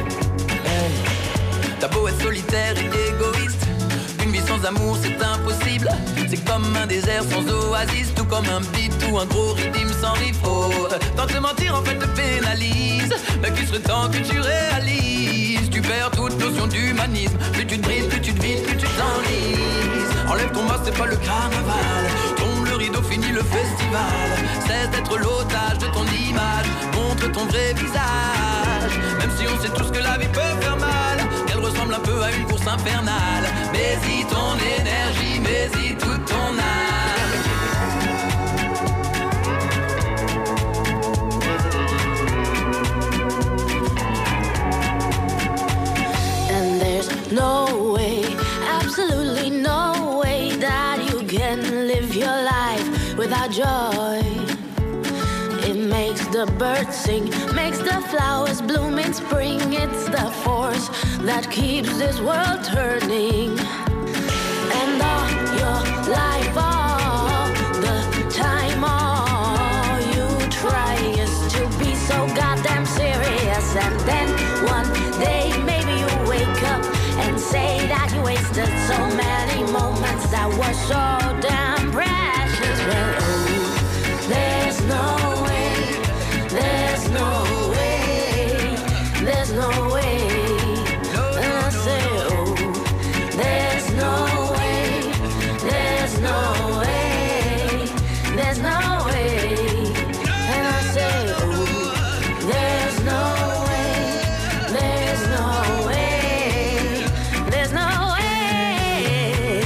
T'as beau être solitaire et égoïste, une vie sans amour c'est impossible. C'est comme un désert sans oasis, tout comme un beat ou un gros rythme sans riff. Oh, tant te mentir en fait te pénalise, mais qu'il serait temps que tu réalises. Tu perds toute notion d'humanisme, plus tu te brises, plus tu te vides, plus tu t'enlises. Enlève ton masque, c'est pas le carnaval, tombe le rideau, fini le festival. Cesse d'être l'otage de ton image, montre ton vrai visage. Même si on sait tous que la vie peut faire mal, qu'elle ressemble un peu à une course infernale. Mais-y ton énergie, mais-y toute ton âme. And there's no way, absolutely no way that you can live your life without joy. It makes the birds sing, makes the flowers bloom in spring. It's the force that keeps this world turning. And all your life, all the time, all you try is to be so goddamn serious. And then one day maybe you wake up and say that you wasted so many moments that were so damn precious. Well, oh, there's no way, there's no way, there's no way. And I say, oh, there's no way, there's no way, there's no way. And I say, oh, there's no way, there's no way, there's no way.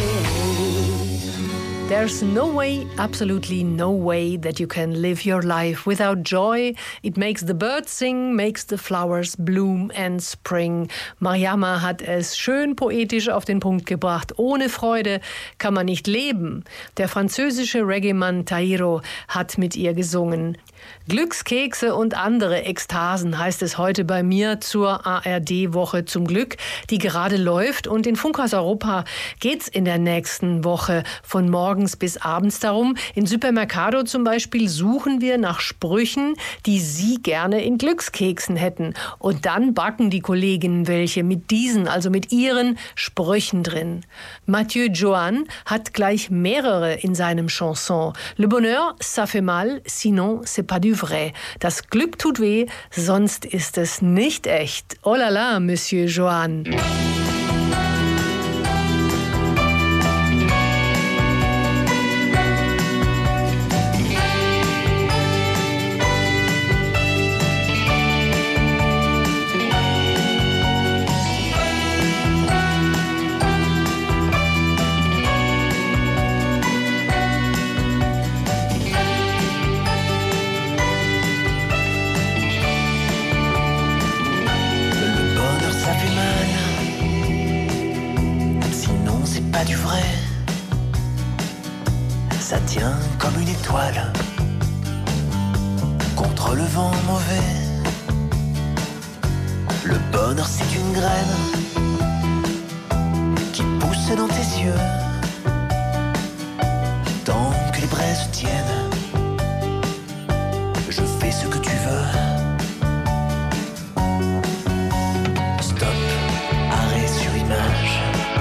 There's no way, absolutely no way that you can live your life without joy. It makes the birds sing, makes the flowers bloom and spring. Mariama hat es schön poetisch auf den Punkt gebracht. Ohne Freude kann man nicht leben. Der französische Reggae-Mann Tairo hat mit ihr gesungen. Glückskekse und andere Ekstasen heißt es heute bei mir zur A R D-Woche zum Glück, die gerade läuft. Und in Funkhaus Europa geht's in der nächsten Woche von morgens bis abends darum. In Supermercado zum Beispiel suchen wir nach Sprüchen, die Sie gerne in Glückskeksen hätten. Und dann backen die Kolleginnen welche mit diesen, also mit ihren Sprüchen drin. Mathieu Joanne hat gleich mehrere in seinem Chanson. Le bonheur, ça fait mal, sinon c'est pas du vrai. Das Glück tut weh, sonst ist es nicht echt. Oh la la, Monsieur Joanne. Ça tient comme une étoile contre le vent mauvais. Le bonheur c'est une graine qui pousse dans tes yeux. Tant que les braises tiennent, je fais ce que tu veux. Stop, arrêt sur image.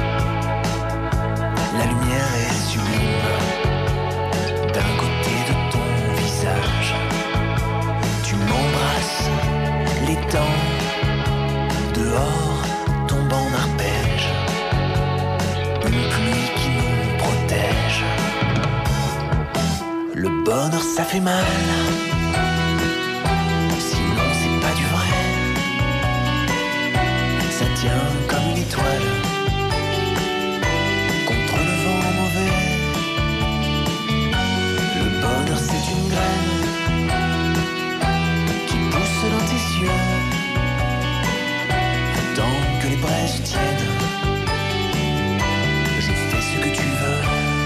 La lumière est sublime. D'un côté de ton visage, tu m'embrasses, les dents dehors tombent en arpège. Une pluie qui nous protège. Le bonheur ça fait mal, sinon c'est pas du vrai. Ça tient comme une étoile contre le vent mauvais. Le bonheur c'est une graine qui pousse dans tes yeux. Tant que les braises tiennent, je fais ce que tu veux.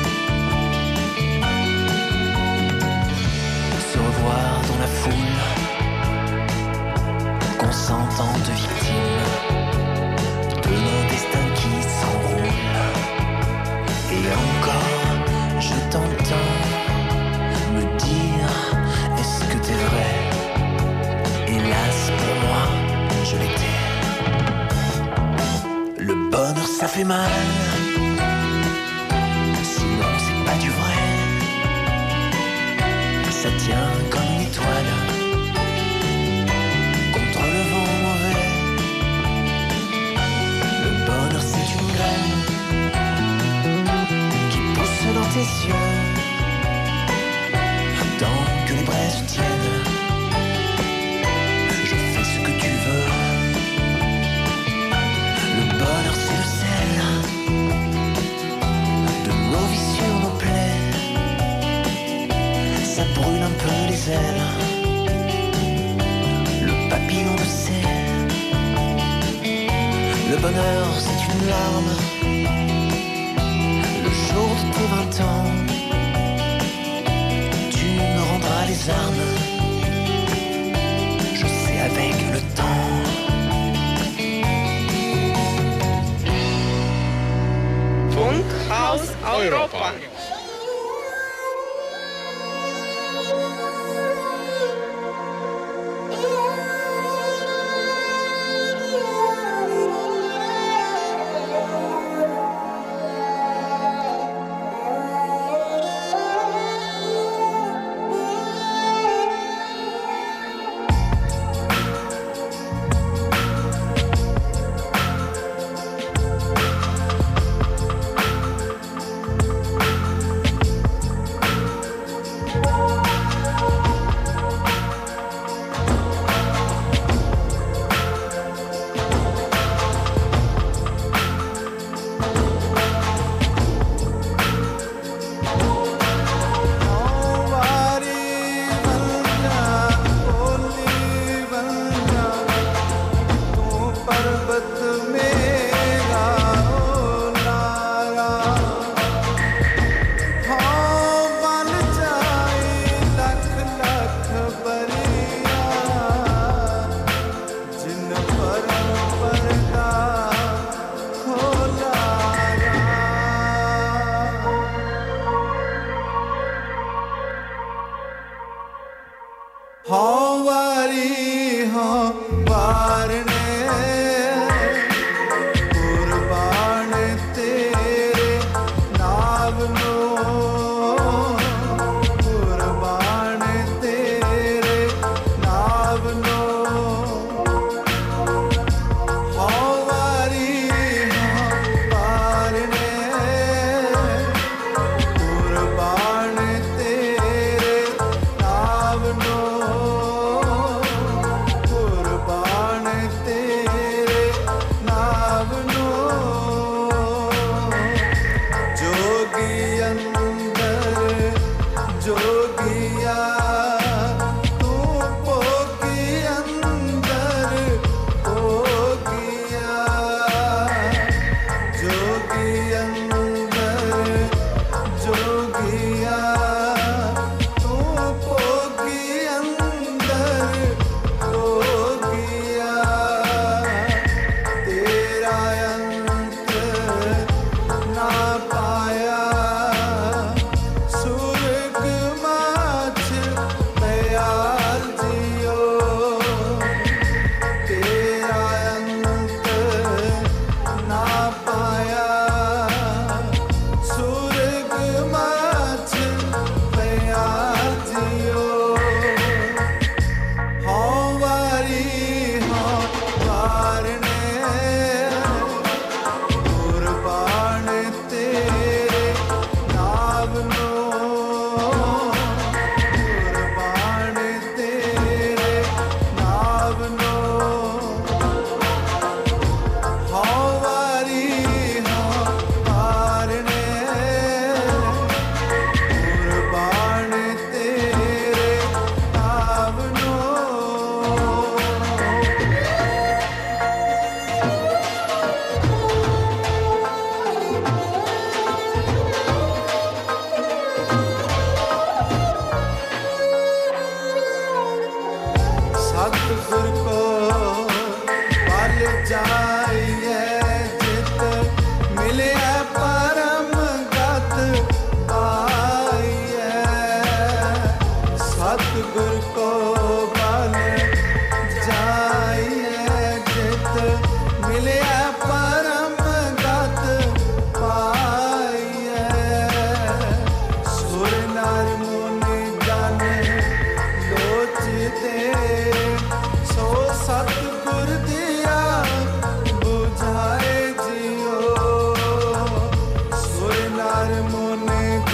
Se revoir dans la foule, consentant de victimes de nos destins qui s'enroulent. Et encore, je t'entends me dire, est-ce que t'es vrai? Hélas pour moi, je l'étais. Le bonheur ça fait mal, sinon c'est pas du vrai. Ça tient comme une étoile contre le vent mauvais. Le bonheur c'est une graine qui pousse dans tes yeux. Tant que les braises tiennent, je fais ce que tu veux. Le bonheur c'est le sel de nos vies sur nos plaies. Ça brûle un peu les ailes, le papillon de sel. Le bonheur c'est une larme, le jour de tes vingt ans. Tu me rendras les armes, je sais avec le temps. Funkhaus Europa.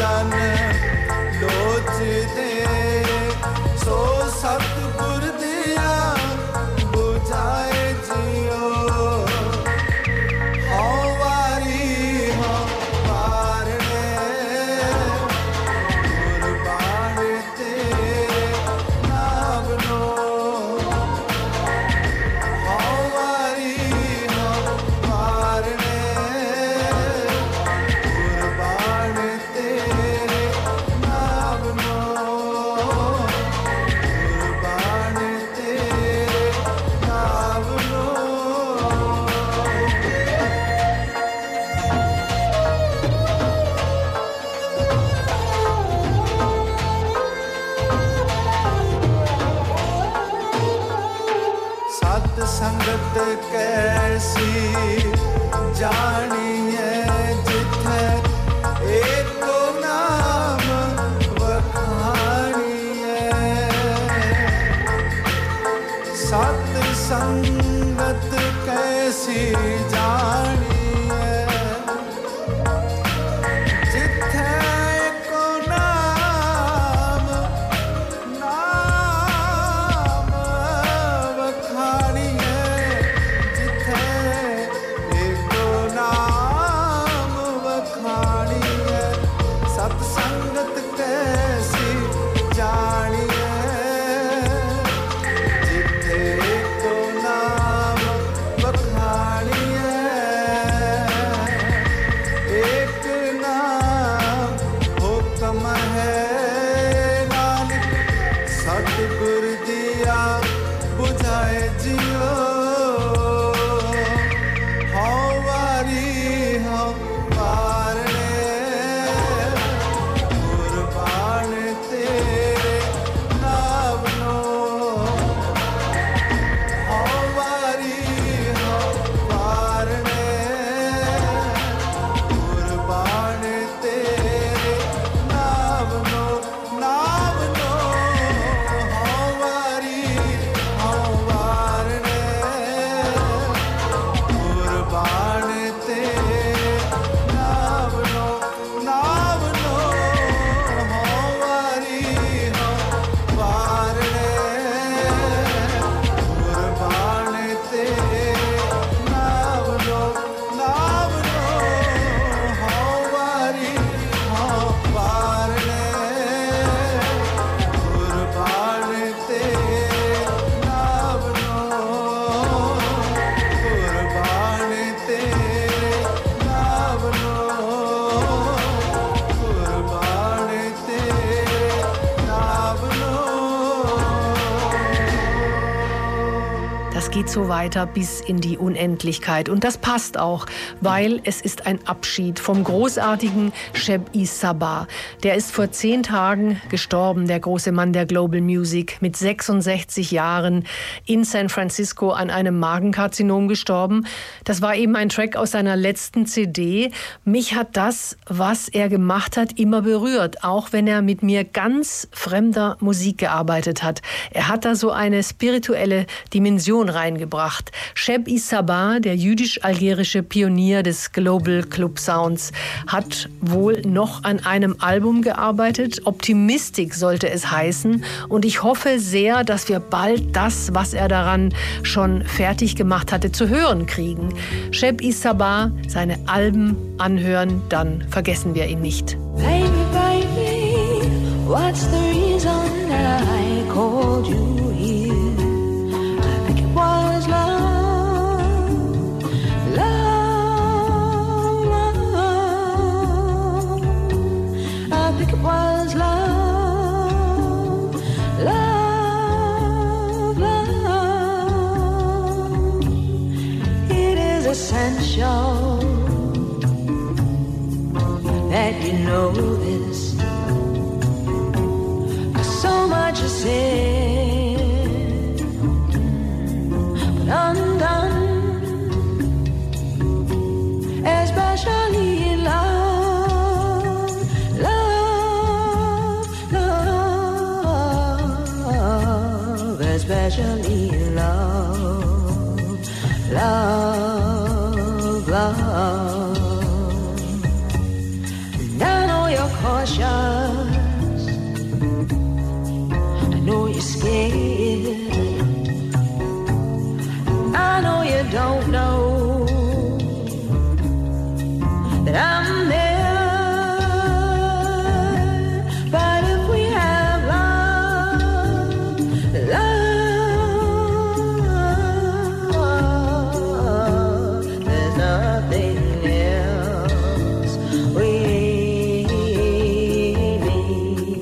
जन लोचदे सो सतगुर दिया बुझाए जियो हाँ वारी हाँ वारने कुर्बान तेरे नाम नो हाँ वारी हाँ वारने कुर्बान तेरे नाम नो कुर्बान तेरे नाम नो सत संगत कैसी जानिए जिथे एको नाम वखानिए सत संगत कैसी जानिए जिथे एको नाम नाम वखानिए जिथे एको नाम वखानिए सत संगत कैसी जानिए जिथे एको नाम वखानिए एक नाम हुक्म है नानक सतगुर दिया बुझाए जियो हाँ वारी हाँ वारने कुर्बान तेरे नाम नो हाँ वारी हाँ वारने कुर्बान तेरे नाम नो नाम नो हाँ वारी हाँ वारने कुर्बान तेरे नाम नो नाम नो हाँ वारी हाँ वारने कुर्बान तेरे नाम नो नाम नो हाँ वारी हाँ वारने कुर्बान तेरे नाम नो कुर्बान तेरे नाम नो कुर्बान तेरे नाम नो Das geht so weiter bis in die Unendlichkeit. Und das passt auch, weil es ist ein Abschied vom großartigen Sheb-I Sabah. Der ist vor zehn Tagen gestorben, der große Mann der Global Music, mit sechsundsechzig Jahren in San Francisco an einem Magenkarzinom gestorben. Das war eben ein Track aus seiner letzten C D. Mich hat das, was er gemacht hat, immer berührt, auch wenn er mit mir ganz fremder Musik gearbeitet hat. Er hat da so eine spirituelle Dimension reingebracht. Sheb-I Sabah, der jüdisch-algerische Pionier des Global Club Sounds, hat wohl noch an einem Album gearbeitet. Optimistic sollte es heißen. Und ich hoffe sehr, dass wir bald das, was er daran schon fertig gemacht hatte, zu hören kriegen. Sheb-I Sabah, seine Alben anhören, dann vergessen wir ihn nicht. Baby, baby, what's the reason that I called you here? I think it was love, love, love. I think it was love, love, love. It is essential that you know this. So much is said, but undone, especially in love, love, love, especially in love, love, love. And I know you're cautious you're scared. I know you don't know that I'm there. But if we have love, love, there's nothing else we need.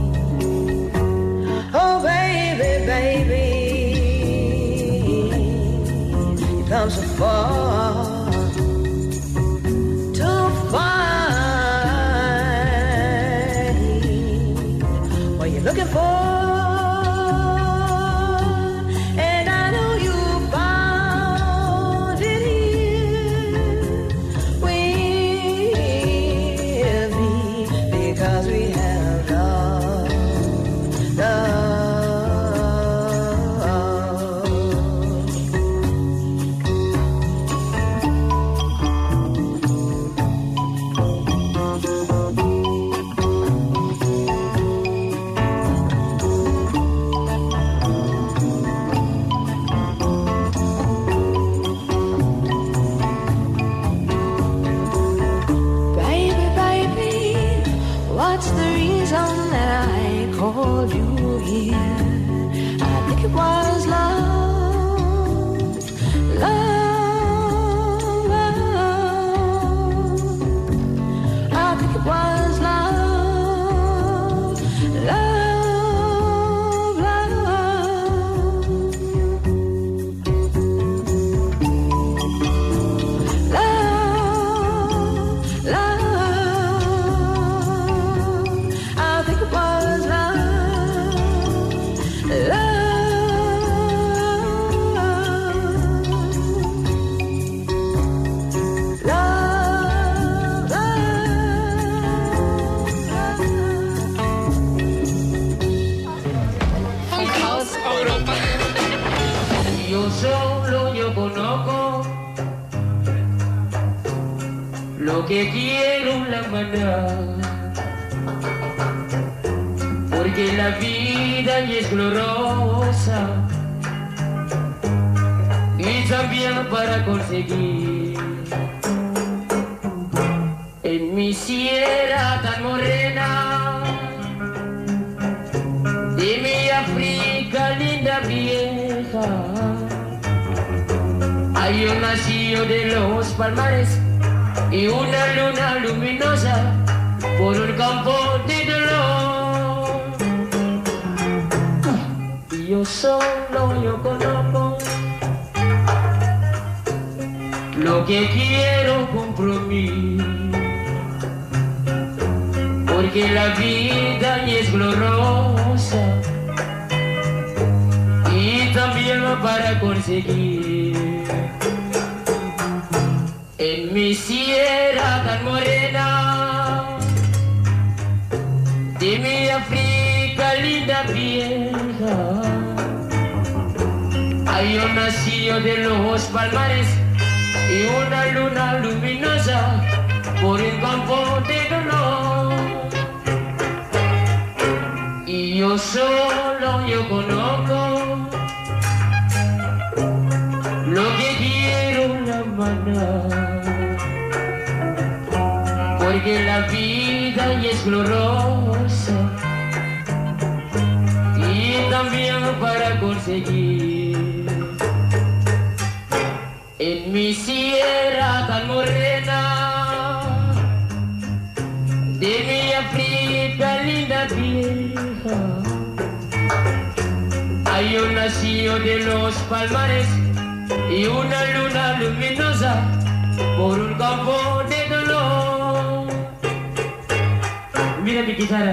Oh, baby, baby, you come so far to find what you're looking for. And I know you found it here with me, because we have love, love. Baby, baby, what's the reason that I called you here? I think it was love, love, love. I think it was love, love, love, love, love. I think it was love, love, Funk aus Europa. Yo solo yo conozco lo que quiero la maná, porque la vida y es gloriosa y también para conseguir en mi sierra tan morena de mi África linda vieja. Hay un nacido de los palmares y una luna luminosa por un campo de dolor. Y yo solo yo conozco lo que quiero compromiso, porque la vida y es gloriosa y también para conseguir en mi sierra tan morena de mi África linda vieja. Hay un nacido de los palmares y una luna luminosa por un campo de dolor. Y yo solo yo conozco lo que quiero la maná, porque la vida y es gloriosa y también para conseguir en mi sierra tan morena de mi África linda vieja. Hay un nacido de los palmares y una luna luminosa por un campo de dolor. Mira mi guitarra.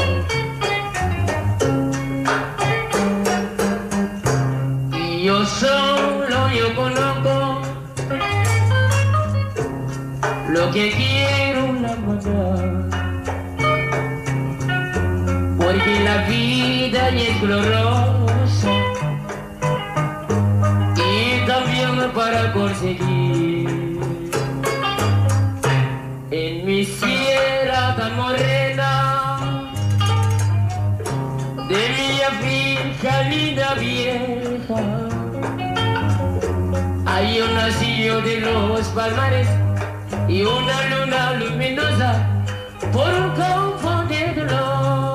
Yo soy que quiero la matar, porque la vida es gloriosa y también para conseguir en mi sierra tan morena de mi finca linda vieja hay un nacido de los palmares y una luna luminosa por un campo de dolor.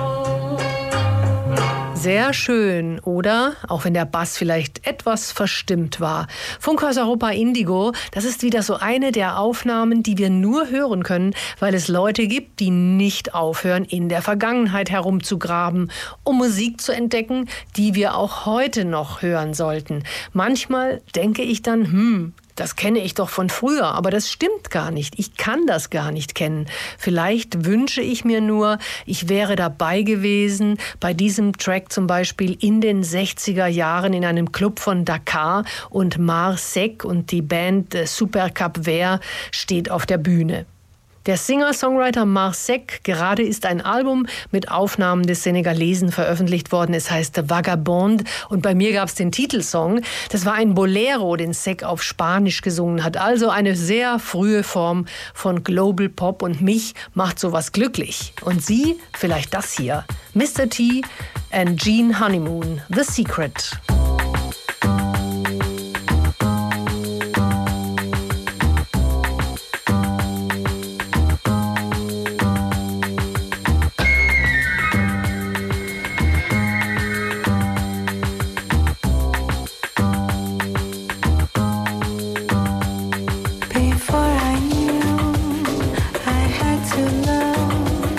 Sehr schön, oder? Auch wenn der Bass vielleicht etwas verstimmt war. Funkhaus Europa Indigo, das ist wieder so eine der Aufnahmen, die wir nur hören können, weil es Leute gibt, die nicht aufhören, in der Vergangenheit herumzugraben, um Musik zu entdecken, die wir auch heute noch hören sollten. Manchmal denke ich dann, hm, das kenne ich doch von früher, aber das stimmt gar nicht. Ich kann das gar nicht kennen. Vielleicht wünsche ich mir nur, ich wäre dabei gewesen, bei diesem Track zum Beispiel in den sechziger Jahren in einem Club von Dakar und Mar Seck und die Band Super Cap Vert steht auf der Bühne. Der Singer-Songwriter Mar Seck, gerade ist ein Album mit Aufnahmen des Senegalesen veröffentlicht worden. Es heißt Vagabond und bei mir gab es den Titelsong. Das war ein Bolero, den Seck auf Spanisch gesungen hat. Also eine sehr frühe Form von Global Pop und mich macht sowas glücklich. Und Sie, vielleicht das hier. Mister T and Gene Honeymoon, The Secret.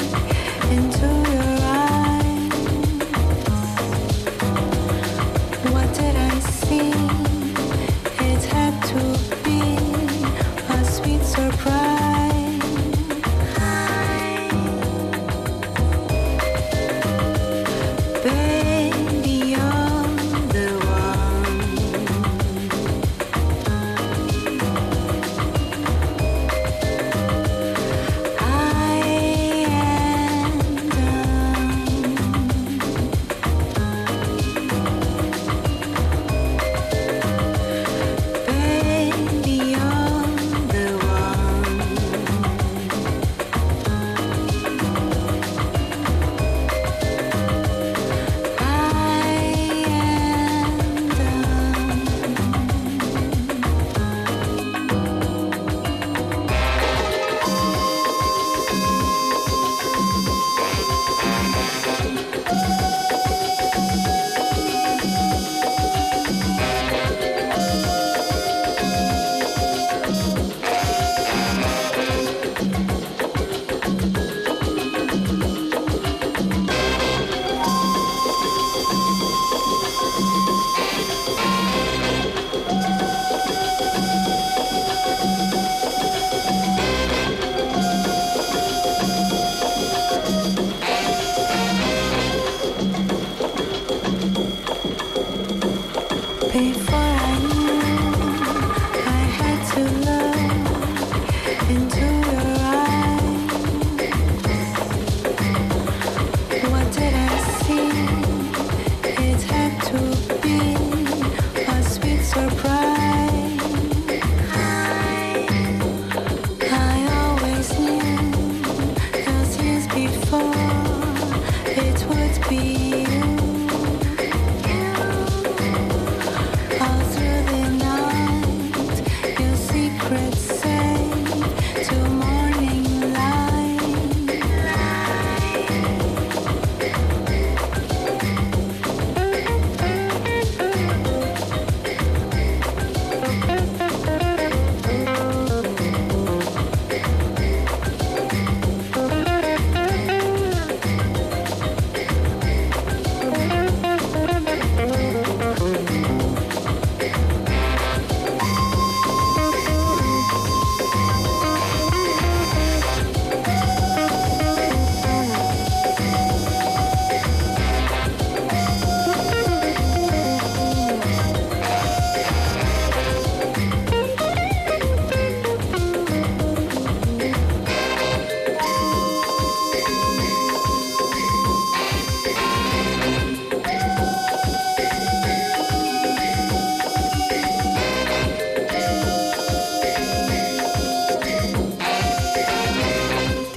Into your eyes,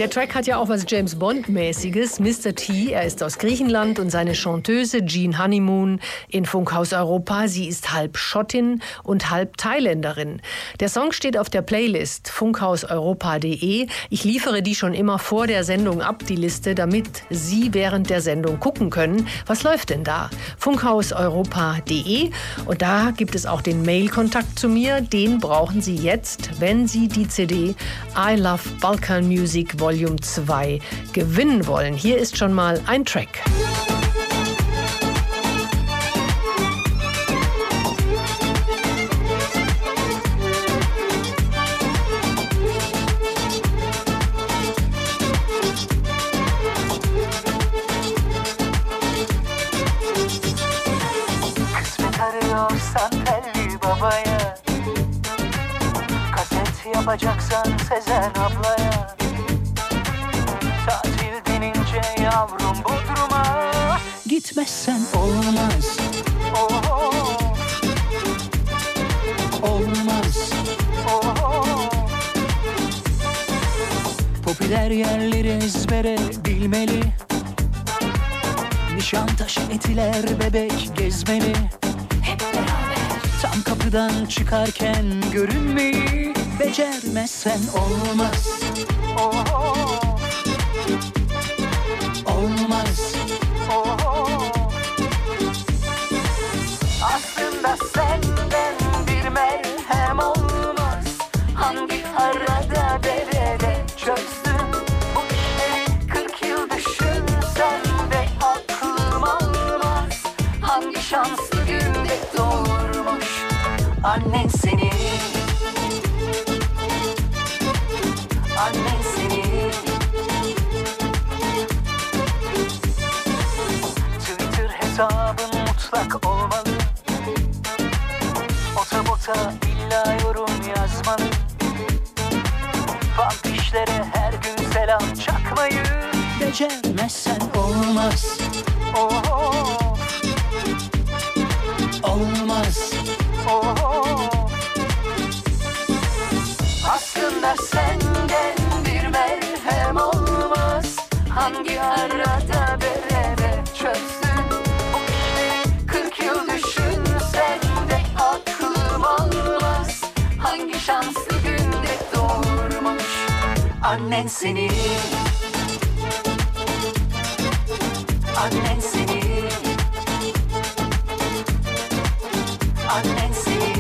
Der Track hat ja auch was James Bond-mäßiges. Mister T, er ist aus Griechenland und seine Chanteuse Jean Honeymoon in Funkhaus Europa. Sie ist halb Schottin und halb Thailänderin. Der Song steht auf der Playlist funkhaus europa punkt de. Ich liefere die schon immer vor der Sendung ab, die Liste, damit Sie während der Sendung gucken können. Was läuft denn da? funkhaus europa punkt de. Und da gibt es auch den Mail-Kontakt zu mir. Den brauchen Sie jetzt, wenn Sie die C D I Love Balkan Music Volume zwei gewinnen wollen. Hier ist schon mal ein Track. Kısmet arıyorsan telli babaya, kaset yapacaksan Sezen ablaya, tatil denince yavrum Bodrum'a gitmezsen olmaz. Oh, olmaz. Oh, popüler yerleri ezbere bilmeli, Nişantaşı Etiler Bebek gezmeli, hep beraber tam kapıdan çıkarken görünmeyi becermezsen olmaz. Oh, olmaz. Oh, aslında senden bir merhem olmaz. Hangi arada derede çözsün bu işleri, kırk yıl düşünsen de aklım almaz. Hangi şanslı günde doğurmuş annen seni, annen seni. Twitter hesabın mutlak olmalı, otobota illa yorum yazmalı, Pampişlere her gün selam çakmayı becermezsen olmaz. Oh, olmaz. Oh, aslında senden bir merhem olmaz. Hangi arada berebe çözsün o işleri, kırk yıl düşünsen de aklım almaz. Hangi şanslı günde doğurmuş annen seni, annen seni, annen seni.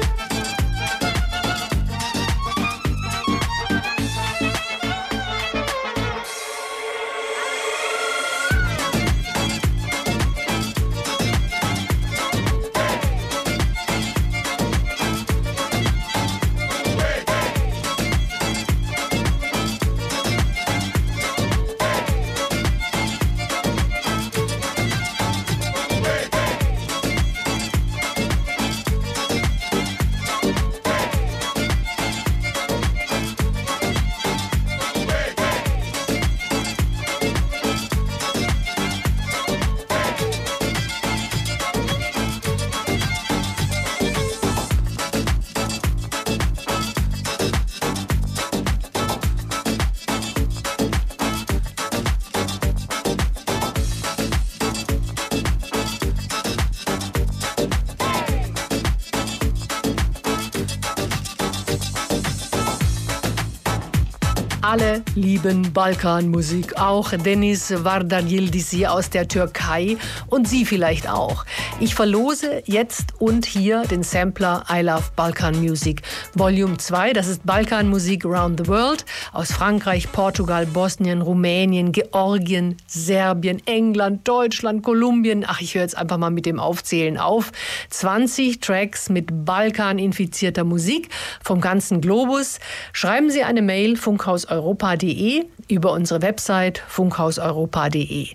Alle lieben Balkanmusik, auch Deniz Vardar-Yildiz aus der Türkei und Sie vielleicht auch. Ich verlose jetzt und hier den Sampler I Love Balkan Music Volume zwei. Das ist Balkanmusik Around the World aus Frankreich, Portugal, Bosnien, Rumänien, Georgien, Serbien, England, Deutschland, Kolumbien. Ach, ich höre jetzt einfach mal mit dem Aufzählen auf. zwanzig Tracks mit Balkan-infizierter Musik vom ganzen Globus. Schreiben Sie eine Mail funkhaus europa punkt de über unsere Website funkhaus europa punkt de.